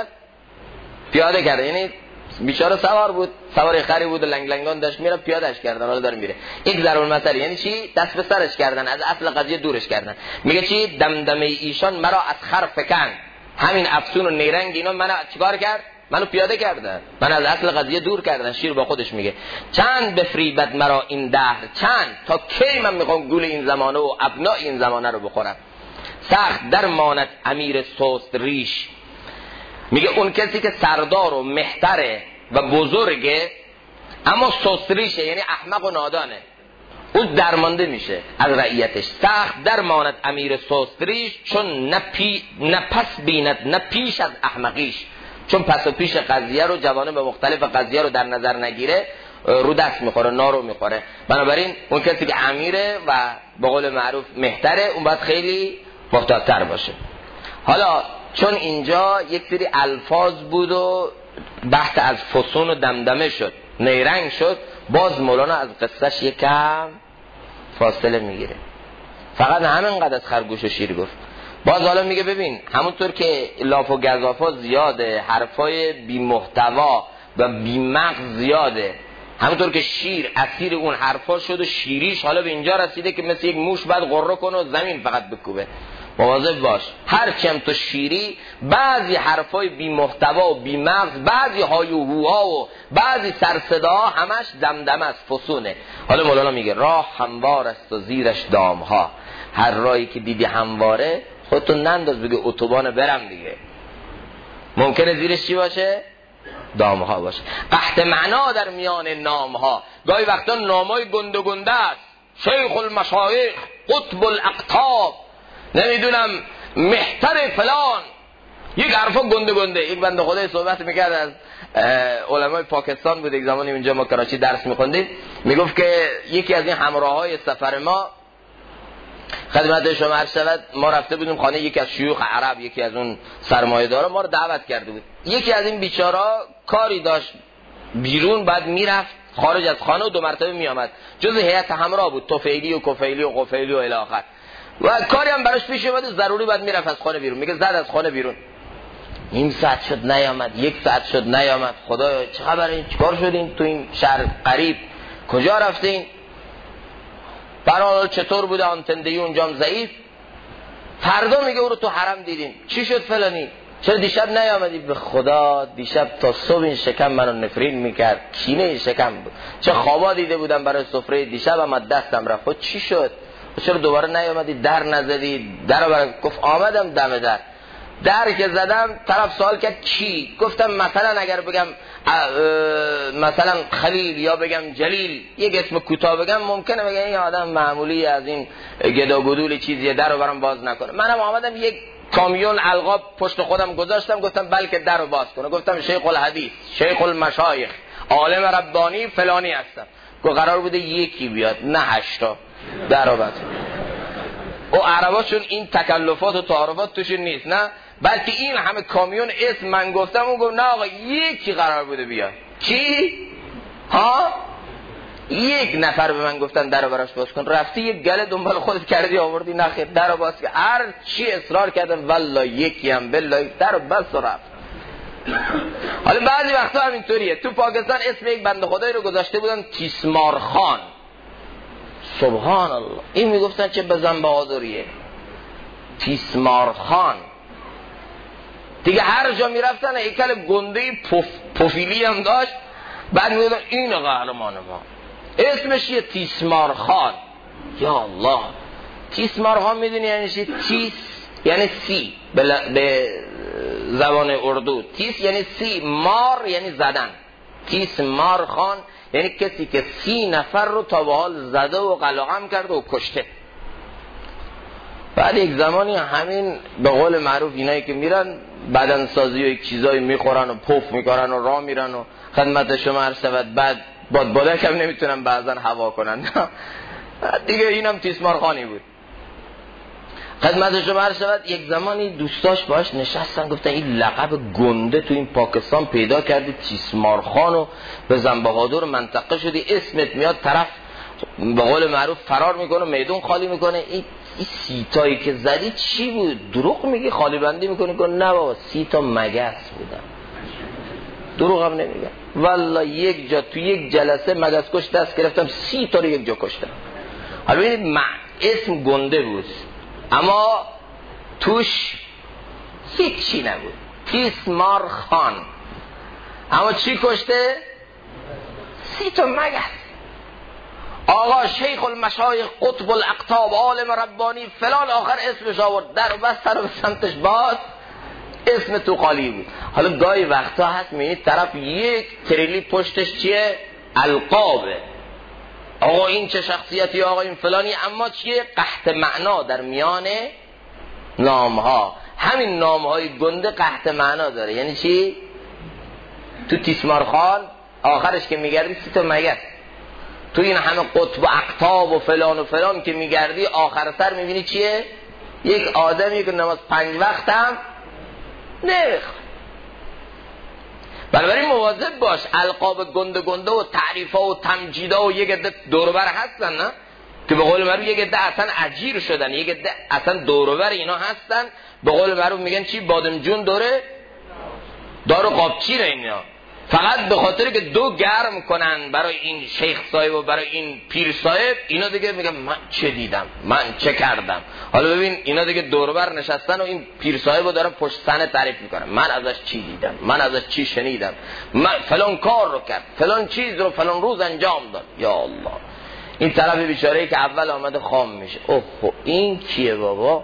پیاده کردن، یعنی بیچاره سوار بود، سوار خری بود و لنگ لنگان داشت میره، پیادهش کردن، حالا داره میره. یک ضرور مثل یعنی چی؟ دست به سرش کردن، از اصل قضیه دورش کردن. میگه چی؟ دمدمه ایشان مرا از خر فکند، همین افسون و نیرنگ اینا منو چیکار کرد؟ منو پیاده کردن، من از اصل قضیه دور کردن. شیر با خودش میگه چند بفریبد مرا این دهر، چند تا کی من میخوام گول این زمانه و ابناء این زمانه رو بخورم. سخت در ماند امیر سست ریش، میگه اون کسی که سردار و مهتره و بزرگه اما سست ریشه، یعنی احمق و نادانه، اون درمانده میشه از رعیتش. سخت در ماند امیر سست ریش، چون نه پس بیند نه پیش از احمقیش، چون پس و پیش قضیه رو، جوانب مختلف قضیه رو در نظر نگیره، رو دست میخوره، نارو میخوره. بنابراین اون کسی که امیره و به قول معروف مهتره، اون باید خیلی محتاط‌تر باشه. حالا چون اینجا یک سری الفاظ بود و بحث از فسون و دمدمه شد، نیرنگ شد، باز مولانا از قصهش یکم فاصله میگیره، فقط همینقدر از خرگوش و شیر گفت. باز حالا میگه ببین همونطور که لاف و گزافا زیاده، حرفای بی محتوا و بی مغز زیاده، همونطور که شیر اسیر اون حرفا شد و شیریش حالا به اینجا رسیده که مثل یک موش بعد غره کنه و زمین فقط بکوبه. مواظب باش، هرچند تو شیری بعضی حرفای بی محتوا و بی مغز، بعضی های و هوها و بعضی سرصداها همش دمدمه است، فسونه. حالا مولانا میگه راه هموار است و زیرش دامها، هر راهی که دیدی همواره خودتون ننداز بگه اتوبان برم دیگه، ممکنه زیرش چی باشه؟ دامها باشه. قحط معنا در میان نامها، گاهی وقتا نامای گنده گنده است، شیخ المشایخ، قطب الاقطاب، نمیدونم محتر فلان، یک حرفا گنده گنده. یک بنده خدای صحبت میکرد از علمای پاکستان بود، یک زمانی اینجا ما کراچی درس میخوندیم، میگفت که یکی از این همراهای سفر ما، خدمت شما عرض شود، ما رفته بودیم خانه یکی از شیوخ عرب، یکی از اون سرمایه‌دارا ما رو دعوت کرده بود. یکی از این بیچارا کاری داشت بیرون، بعد میرفت خارج از خانه و 2 مرتبه میآمد، جز هیئت همراه بود، طفیلی و کفیلی و قفیلی و الی آخر، و کاری هم براش پیش اومد، ضروری بعد میرفت از خانه بیرون. میگه زد از خانه بیرون، نیم ساعت شد نیامد، 1 ساعت شد نیامد، خدایا چه خبره، چیکار شدین تو این شهر غریب، کجا رفتین؟ برحال چطور بوده آنتندهی اونجام ضعیف؟ فردا میگه او رو تو حرم دیدیم. چی شد فلانی؟ چرا دیشب نیامدی؟ به خدا دیشب تا صبح این شکم منو نفرین میکرد، کینه این شکم بود، چه خوابا دیده بودم برای سفره دیشب، اما دستم رفت. چی شد؟ چرا دوباره نیامدی؟ در نزدی؟ در برای گفت آمدم دم در که زدم طرف سوال کرد کی؟ گفتم مثلا اگر بگم مثلا خلیل یا بگم جلیل، یک اسم کوتاه بگم، ممکنه بگم این آدم معمولی از این گداگدول چیزیه، در رو برام باز نکنه. منم آمدم یک کامیون القاب پشت خودم گذاشتم، گفتم بلکه در رو باز کنه، گفتم شیخ الحدیث، شیخ المشایخ، عالم ربانی فلانی هستم. گفت قرار بوده یکی بیاد نه 8 تا در رو باز. او عربا چون این تکلفات و تعارفات توشون نیست، نه بلکه این همه کامیون اسم من گفتم، اون گفت نه آقا یکی قرار بوده بیاد. کی؟ ها؟ 1 نفر به من گفتن در رو براش باز کن، رفتی یک گله دنبال خودت کردی آوردی، نخیر در رو باز کن، هر چی اصرار کردن والله یکی هم بالله در رو بس و رفت. حالا بعضی وقتا همینطوریه. تو پاکستان اسم یک بنده خدایی رو گذاشته بودن تیسمار خان، سبحان الله، این میگفتن چه بزن بهادریه، تیسمار خان. دیگه هر جا میرفتن هیکل گنده پوفیلی هم داشت، بعد میگفتن این قهرمان ما، اسمش یه تیسمار خان. یا الله، تیسمار خان میدونی یعنی چی؟ تیس یعنی سی به زبان اردو. تیس یعنی سی، مار یعنی زدن. تیس مار خان یعنی کسی که 30 نفر رو تا به حال زده و قلقم کرده و کشته. بعد یک زمانی همین به قول معروف اینایی که میرن بدنسازی و یک چیزایی میخورن و پف میکنن و راه میرن و خدمت شما عرض شود بعد بادبادک هم نمیتونن بعضا هوا کنن دیگه اینم تیسمارخانی بود. خدمت شما عرض شود یک زمانی دوستاش باش نشستن گفتن این لقب گنده تو این پاکستان پیدا کردی تیسمارخان و به زنبهادر منطقه شدی، اسمت میاد طرف به قول معروف فرار میکنه میدون خالی میکنه. این 30 تایی که زدی چی بود؟ دروغ میگی خالی بندی میکنی؟ که نه بابا 30 تا مگس بودن، دروغ هم نمیگم والله. یک جا تو یک جلسه مگس کش دست گرفتم 30 تا رو یک جا کشتم. حالا ببینید اسم گنده بود اما توش هیچی نبود، تیسمارخان. اما چی کشته؟ 30 تا مگس. آقا شیخ المشایخ قطب الاقطاب عالم ربانی فلان آخر اسمش آورد، در بست رو به سمتش باز اسم تو خالی بود. حالا گاهی وقتا هست میبینید طرف یک تریلی پشتش چیه؟ القابه. آقا این چه شخصیتی، آقا این فلانی، اما چیه؟ قحط معنا در میان نامها. همین نامهای گنده قحط معنا داره. یعنی چی؟ تو تیسمارخان آخرش که میگردی 30 تا مگس، تو این همه قطب و اقطاب و فلان که میگردی آخر سر میبینی چیه؟ یک آدمی که نماز 5 وقت هم نمیخواد. بنابراین مواظب باش. القاب گنده و تعریفا و تمجیدا و یک عده دوروبر هستن نه که به قول معروف یک عده اصلا اجیر شدن، یک عده اصلا دوروبر اینا هستن. به قول معروف میگن چی؟ بادمجون دوره دارو قابچی اینا، فقط به خاطر که دو گرم کنن برای این شیخ صاحب و برای این پیر صاحب. اینا دیگه میگن من چه دیدم، من چه کردم. حالا ببین اینا دیگه دوربر نشستن و این پیر صاحب رو دارن پشت سن تعریف میکنن، من ازش چی دیدم، من ازش چی شنیدم، من فلان کار رو کرد، فلان چیز رو فلان روز انجام داد. یا الله، این طرف بیچاره‌ای که اول آمده خام میشه. اوه این کیه بابا؟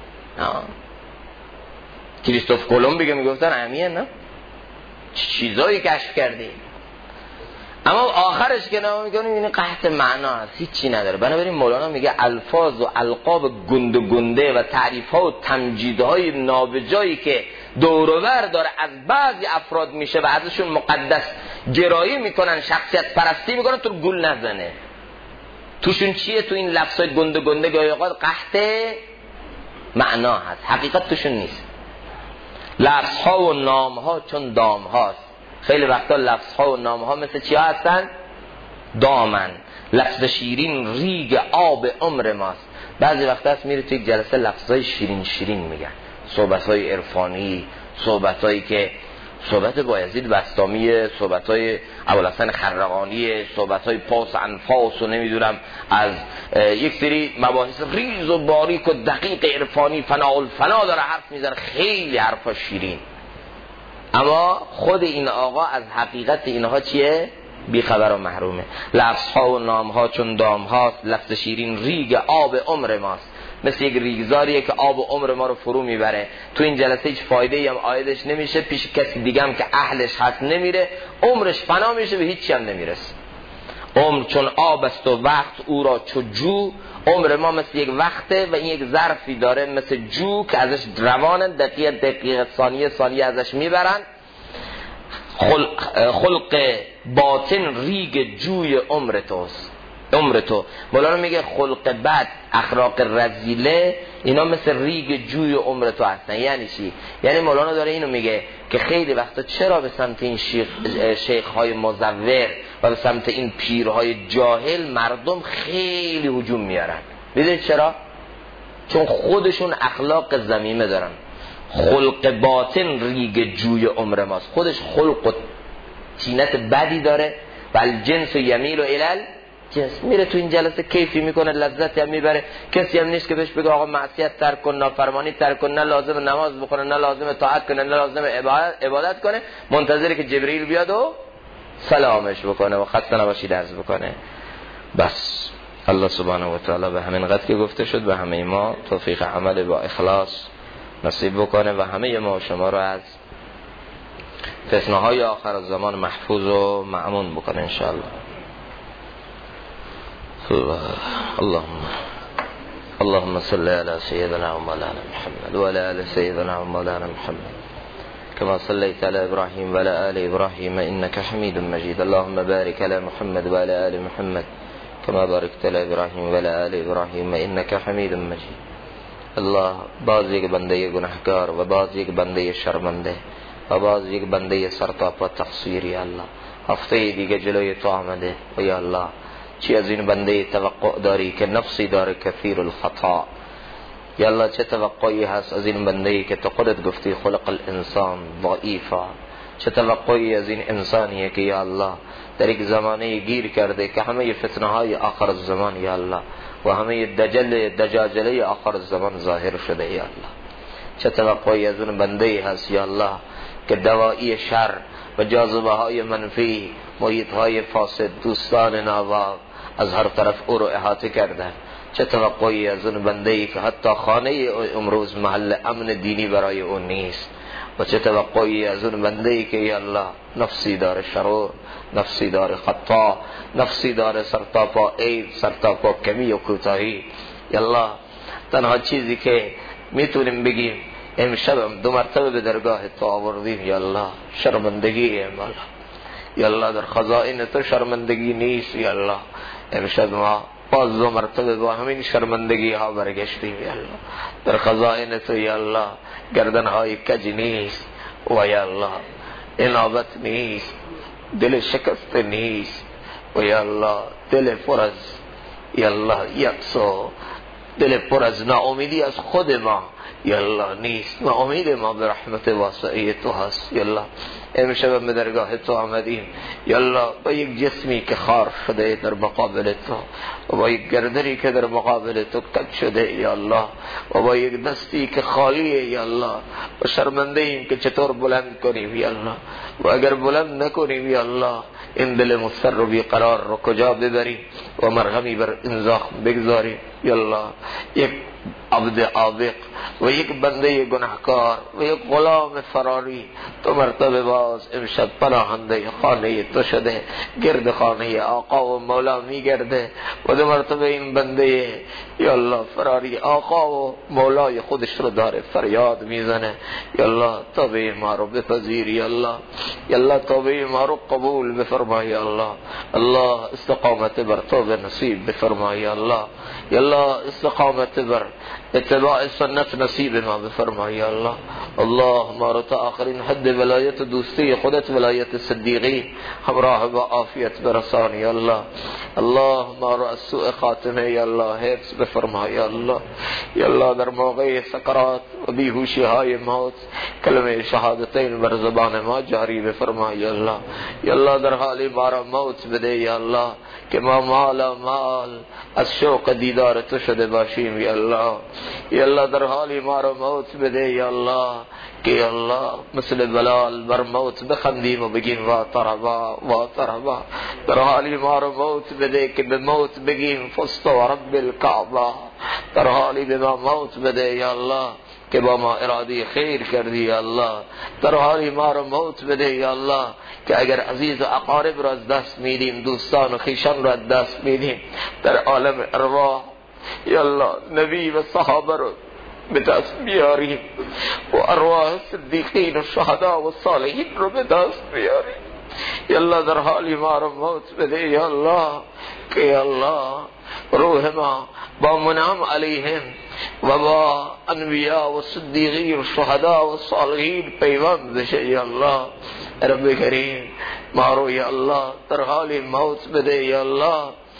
کریستوف کلمب دیگه میگفتن امیه نه چیزایی کشف کردی. اما آخرش که نما میکنیم این قحط معنا هست، هیچی نداره. بنابراین مولانا میگه الفاظ و القاب گنده و تعریف‌ها و تمجیدهای نابجایی که دوروبر داره از بعضی افراد میشه و ازشون مقدس گرایی میکنن، شخصیت پرستی میکنن، تو گول نزنه. توشون چیه؟ تو این لفظای گنده گاهی اوقات قحط معنا هست، حقیقت توشون نیست. لفظ ها و نام ها چون دام هاست. خیلی وقتا لفظ ها و نام ها مثل چی ها هستن؟ دامن. لفظ شیرین ریگ آب عمر ماست. بعضی وقتا هست میره توی یک جلسه لفظ های شیرین میگن، صحبت های عرفانی، صحبت هایی که صحبت بایزید بسطامی، صحبت های ابوالحسن خرقانی، صحبت های پاس انفاس و نمیدونم از یک سری مباحث ریز و باریک و دقیق عرفانی فنا داره حرف میزنه، خیلی حرفا شیرین. اما خود این آقا از حقیقت اینها چیه؟ بیخبر و محرومه. لفظ ها و نام ها چون دام هاست، لفظ شیرین ریگ آب عمر ماست. مثل یک ریگزاریه که آب و عمر ما رو فرو میبره. تو این جلسه هیچ فایده هم عایدش نمیشه، پیش کسی دیگه هم که اهلش هست نمیره، عمرش فنا میشه، به هیچی هم نمیرسه. عمر چون آب است و وقت او را چو جو. عمر ما مثل یک وقته و این یک ظرفی داره مثل جو که ازش روانن، دقیقه ثانیه ازش میبرن. خلق باطن ریگ جوی عمر توست. عمر تو مولانا میگه خلق بد، اخلاق رذیله، اینا مثل ریگ جوی عمر تو هستن. یعنی چی؟ یعنی مولانا داره اینو میگه که خیلی وقتا چرا به سمت این شیخ‌های مزور و به سمت این پیرهای جاهل مردم خیلی هجوم میارن؟ میدونید چرا؟ چون خودشون اخلاق ذمیمه دارن. خلق باطن ریگ جوی عمر ماست. خودش خلق و طینت بدی داره و الجنس یمیل و علل جنس. میره تو این جلسه کیفی میکنه، لذتی هم میبره، کسی هم نیست که بهش بگه آقا معصیت ترک کن، نافرمانی ترک کن، نه لازم نماز بخونه، نه لازم طاعت کنه، نه لازم عبادت کنه، منتظره که جبرئیل بیاد و سلامش بکنه و خسته نباشی درز بکنه. بس الله سبحانه و تعالی به همین قدر که گفته شد به همه ما توفیق عمل با اخلاص نصیب بکنه و همه ما و شما رو از فتنه های آخر الزمان محفوظ و مأمون بکنه انشاءالله. اللهم صل على سيدنا ومولانا محمد وعلى آل سيدنا ومولانا محمد كما صليت على إبراهيم وعلى آل إبراهيم إنك حميد مجيد. اللهم بارك على محمد وعلى آل محمد كما باركت على إبراهيم وعلى آل إبراهيم إنك حميد مجيد. الله باز یک بنده گناهکار و باز یک بنده شرمنده و باز یک بنده سرتاپا تقصیری الله هفته دیگه جلوی تو آمده و یا الله چی از این بنده توقع داری که نفسی داره کثیر الخطا. یا الله چه توقعی هست از این بنده‌ای که تو خودت گفتی خلق الانسان ضعیفا. چه توقعی از این انسانیه که یا الله در یک زمانه گیر کرده که همه فتنه های آخر الزمان یا الله و همه دجاجله آخر الزمان ظاهر شده یا الله. چه توقعی از اون بنده‌ای هست یا الله که دوایی شر و جاذبه های منفی، محیط های فاسد، دوستان ناواق از هر طرف او رو احاطه کرده. چه توقعی از اون بنده‌ای که حتی خانه امروز محل امن دینی برای اون نیست. و چه توقعی از اون بنده‌ای که یا الله نفسی داره شرور، نفسی داره خطا، نفسی داره سرتاپا عیب، سرتاپا کمی و کوتاهی. یا الله تنها چیزی که میتونیم بگیم امشب 2 مرتبه به درگاه تو آوردیم یا الله شرمندگی الله. یا الله در خزائن تو شرمندگی نیست یا الله. امشب ما باز 2 مرتبه با همین شرمندگی ها برگشتیم یا الله. در خزائن تو یا الله گردن های کج نیست و یا الله انابت نیست، دل شکست نیست و یا الله دل پر از یا الله یأس و دل پر از ناامیدی از خود ما یا الله نیست. و امید ما به رحمت واسعه تو هست یا الله. امشب به درگاه تو آمدیم یا الله با یک جسمی که خار شده در مقابل تو و با یک گردنی که در مقابل تو کج شده یا الله و با یک دستی که خالیه یا الله و شرمنده ایم که چطور بلند کنیم یا الله و اگر بلند نکنیم یا الله این دل مضطر و بیقرار رو کجا ببریم و مرهمی بر این زخم بگذاریم یا الله. یک عبد عابق و یک بنده گناهکار و یک غلام فراری 2 مرتبه باز امشب پناهنده خانه تو شده، گرد خانه آقا و مولا میگرده و 2 مرتبه این بنده یا الله فراری آقا و مولای خودش رو داره فریاد میزنه یا الله توبه ما رو بپذیر یا الله. یا الله توبه ما رو قبول بفرما یا الله. الله استقامت بر توبه نصیب بفرما یا الله. یا الله استقامت بر اتباع سنت نصیب ما بفرما یا الله. الله ما رو تا آخرین حد ولایت دوستی خودت ولایت صدیقی همراه با عافیت برسان یا الله. الله ما رو از سوء خاتمه یا الله حفظ بفرما یا الله. یا الله در موقع سکرات و بیهوشی های موت کلمه شهادتین بر زبان ما جاری بفرما یا الله. یا الله در حال ما را موت بده یا الله که ما مال از شوق دیدار تو شده باشیم یا الله. یا الله در حال ما را موت بده یا الله که یا الله مثل بلال بر موت بخندیم و بگیم وا تربا. در حال ما را موت بده که به موت بگیم فست و رب الکعبه. در حالی به ما موت بده یا الله که با ما اراده خیر کردی یا الله. در حالی ما را موت بده یا الله که اگر عزیز و اقارب را از دست میدیم، دوستان و خیشان را از دست میدیم، در عالم ارواح یا الله نبی و صحابه رو به دست بیاریم و ارواح صدیقین و شهدا و صالحین رو به دست بیاریم یا الله. در حالی ما رو موت بده یا الله که یا الله روح ما با منعم علیهم و با انبیاء و صدیقین و شهدا و صالحین پیوند بشه یا الله. رب کریم ما رو یا الله در حالی موت بده یا الله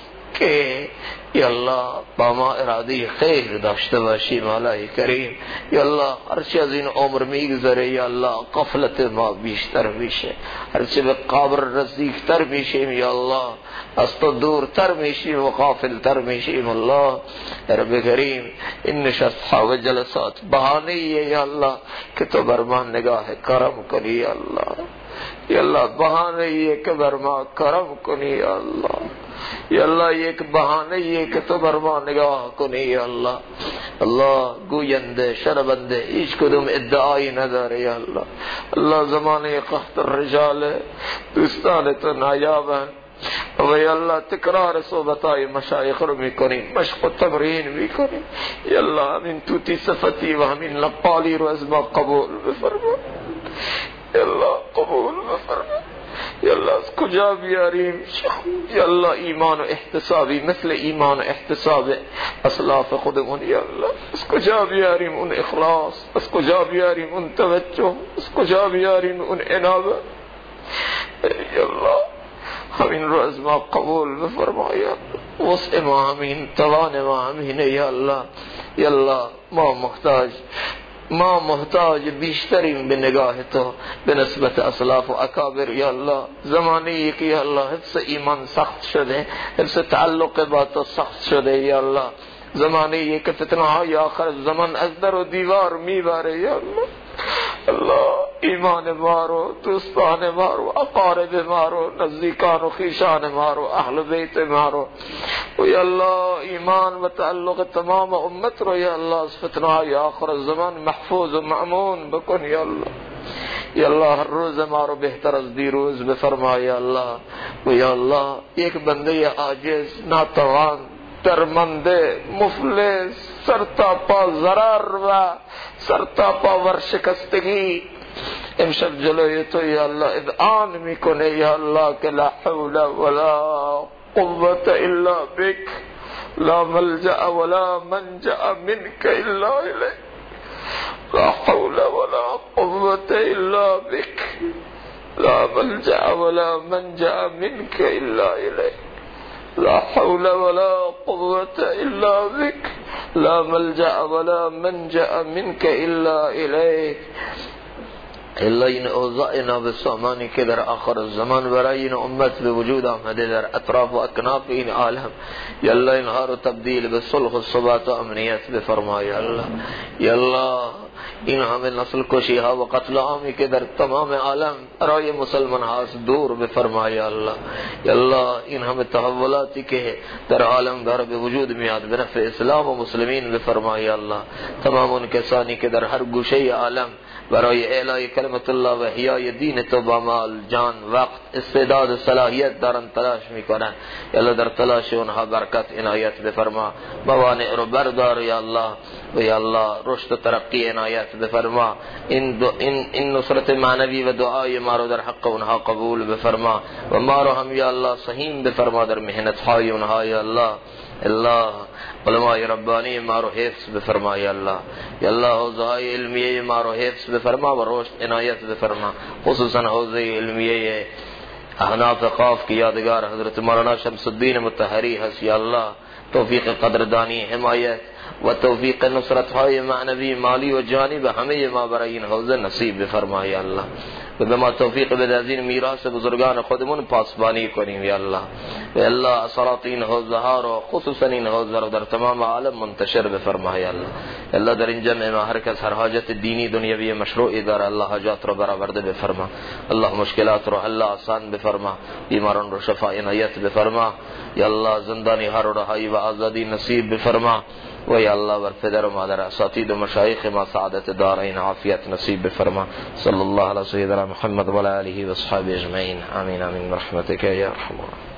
که یا الله با ما اراده خیر داشته باشی مولای کریم یا الله. هرچی از این عمر میگذره یا الله غفلت ما بیشتر میشه، هرچی به قبر رسیدتر میشیم یا الله از تو دورتر میشیم و غافلتر میشیم الله. رب کریم این نشست ها و جلسات بهانه یا الله که تو بر ما نگاه کرم کنی یا الله. یا الله بهانه یک بر ما کرم کنی یا الله، یا الله یک بهانه یک تو بر ما نگاه کنی یا الله. الله گوینده شربنده هیچ کدوم ادعایی نداره یا الله. الله زمانه قحط الرجال دوستان تو نایابن و یا الله تکرار صحبتای مشایخ رو میکنیم، مشق و تمرین میکنیم یا الله. همین توتی صفتی و همین لقالی رو از ما قبول بفرما یا الله، قبول بفرما یا الله. از کجا بیاریم یا الله ایمان و احتسابی مثل ایمان و احتساب اسلاف خودمون یا الله؟ از کجا بیاریم اون اخلاص؟ از کجا بیاریم اون توجه؟ از کجا بیاریم اون عنابه یا الله؟ همین رو از ما قبول بفرما یا الله. وسع ما همین، توان ما همینه یا الله. یا الله ما محتاج بیشتریم به نگاه تو به نسبت اسلاف و اکابر یا الله. زمانی که یا الله حفظ ایمان سخت شده، حفظ تعلق با تو سخت شده یا الله. زمانی که فتنه های آخر زمان از در و دیوار میباره یا الله. الله ایمان ما رو، دوستان ما رو، اقارب ما رو، نزدیکان و خیشان ما رو، اهل بیت ما رو و یا الله ایمان و تعلق تمام امت رو یا الله از فتنه های آخر زمان محفوظ و مأمون بکن یا الله. یا الله هر روز ما رو بهتر از دیروز بفرما یا الله. و یا الله یک بنده عاجز، ناتوان، درمنده، مفلس، سرتاپا ضرر و سرتاپا ورشکستگی امشب جلوی تو یا الله اذعان میکنه یا الله که لا حول ولا قوة الا بك، لا ملجأ ولا منجأ منك الا الیک، لا حول ولا قوة الا بك، لا ملجأ ولا منجأ منك الا الیک، لا حول ولا قوة الا بك، لا ملجأ ولا منجأ منك الا الیک. الا این اوضاع نابسامانی که در آخر الزمان برای این امت به وجود آمده در اطراف و اکناف این عالم یا الله اینها رو تبدیل به صلح و ثبات و امنیت بفرما یا الله. یا الله این همه نسل کشی ها و قتل عامی که در تمام عالم برای مسلمان هاست دور بفرما یا الله. یا الله این همه تحولاتی که در عالم داره به وجود میاد به نفع اسلام و مسلمین بفرما یا الله. تمام اون کسانی که در هر گوشه عالم برای اعلای کلمت الله و احیای دین تو با مال، جان، وقت، استعداد و صلاحیت دارن تلاش میکنن یا الله در تلاش اونها برکت عنایت بفرما، موانع رو بردار یا الله. و یا الله رشد و ترقی عنایت بفرما. این نصرت معنوی و دعای ما رو در حق اونها قبول بفرما و ما رو هم یا الله سهیم بفرما در محنت های اونها یا الله. الله علماء ربانی ما رو حفظ بفرما یا الله. یا الله حوزه های علمیه ما رو حفظ بفرما و رشد عنایت بفرما، خصوصا حوزه علمیه احناف قاف کی یادگار حضرت مولانا شمس الدین مطهری هست یا الله. توفیق قدردانی، حمایت و توفیق نصرت های معنوی، مالی و جانی به همه ما برای این حوزه نصیب بفرما یا الله. و به ما توفیق بده از این میراث بزرگان خودمون پاسبانی کنیم یا الله. و الله اثرات این حوزه ها رو، خصوصا این حوزه رو در تمام عالم منتشر بفرما یا الله. الله در این جمع ما هر کس هر حاجت دینی دنیوی مشروعی داره الله حاجات رو برآورده بفرما. الله مشکلات رو الله آسان بفرما، بیماران رو شفا عنایت بفرما یا الله. زندانی ها رو رهایی و آزادی نصیب بفرما و یا الله بر پدر و مادر اساتید و مشایخ ما سعادت دارین عافیت نصیب بفرما. صلی الله علی سیدنا محمد و علی آله و اصحابه اجمعین. آمین آمین برحمتک یا ارحم الراحمین.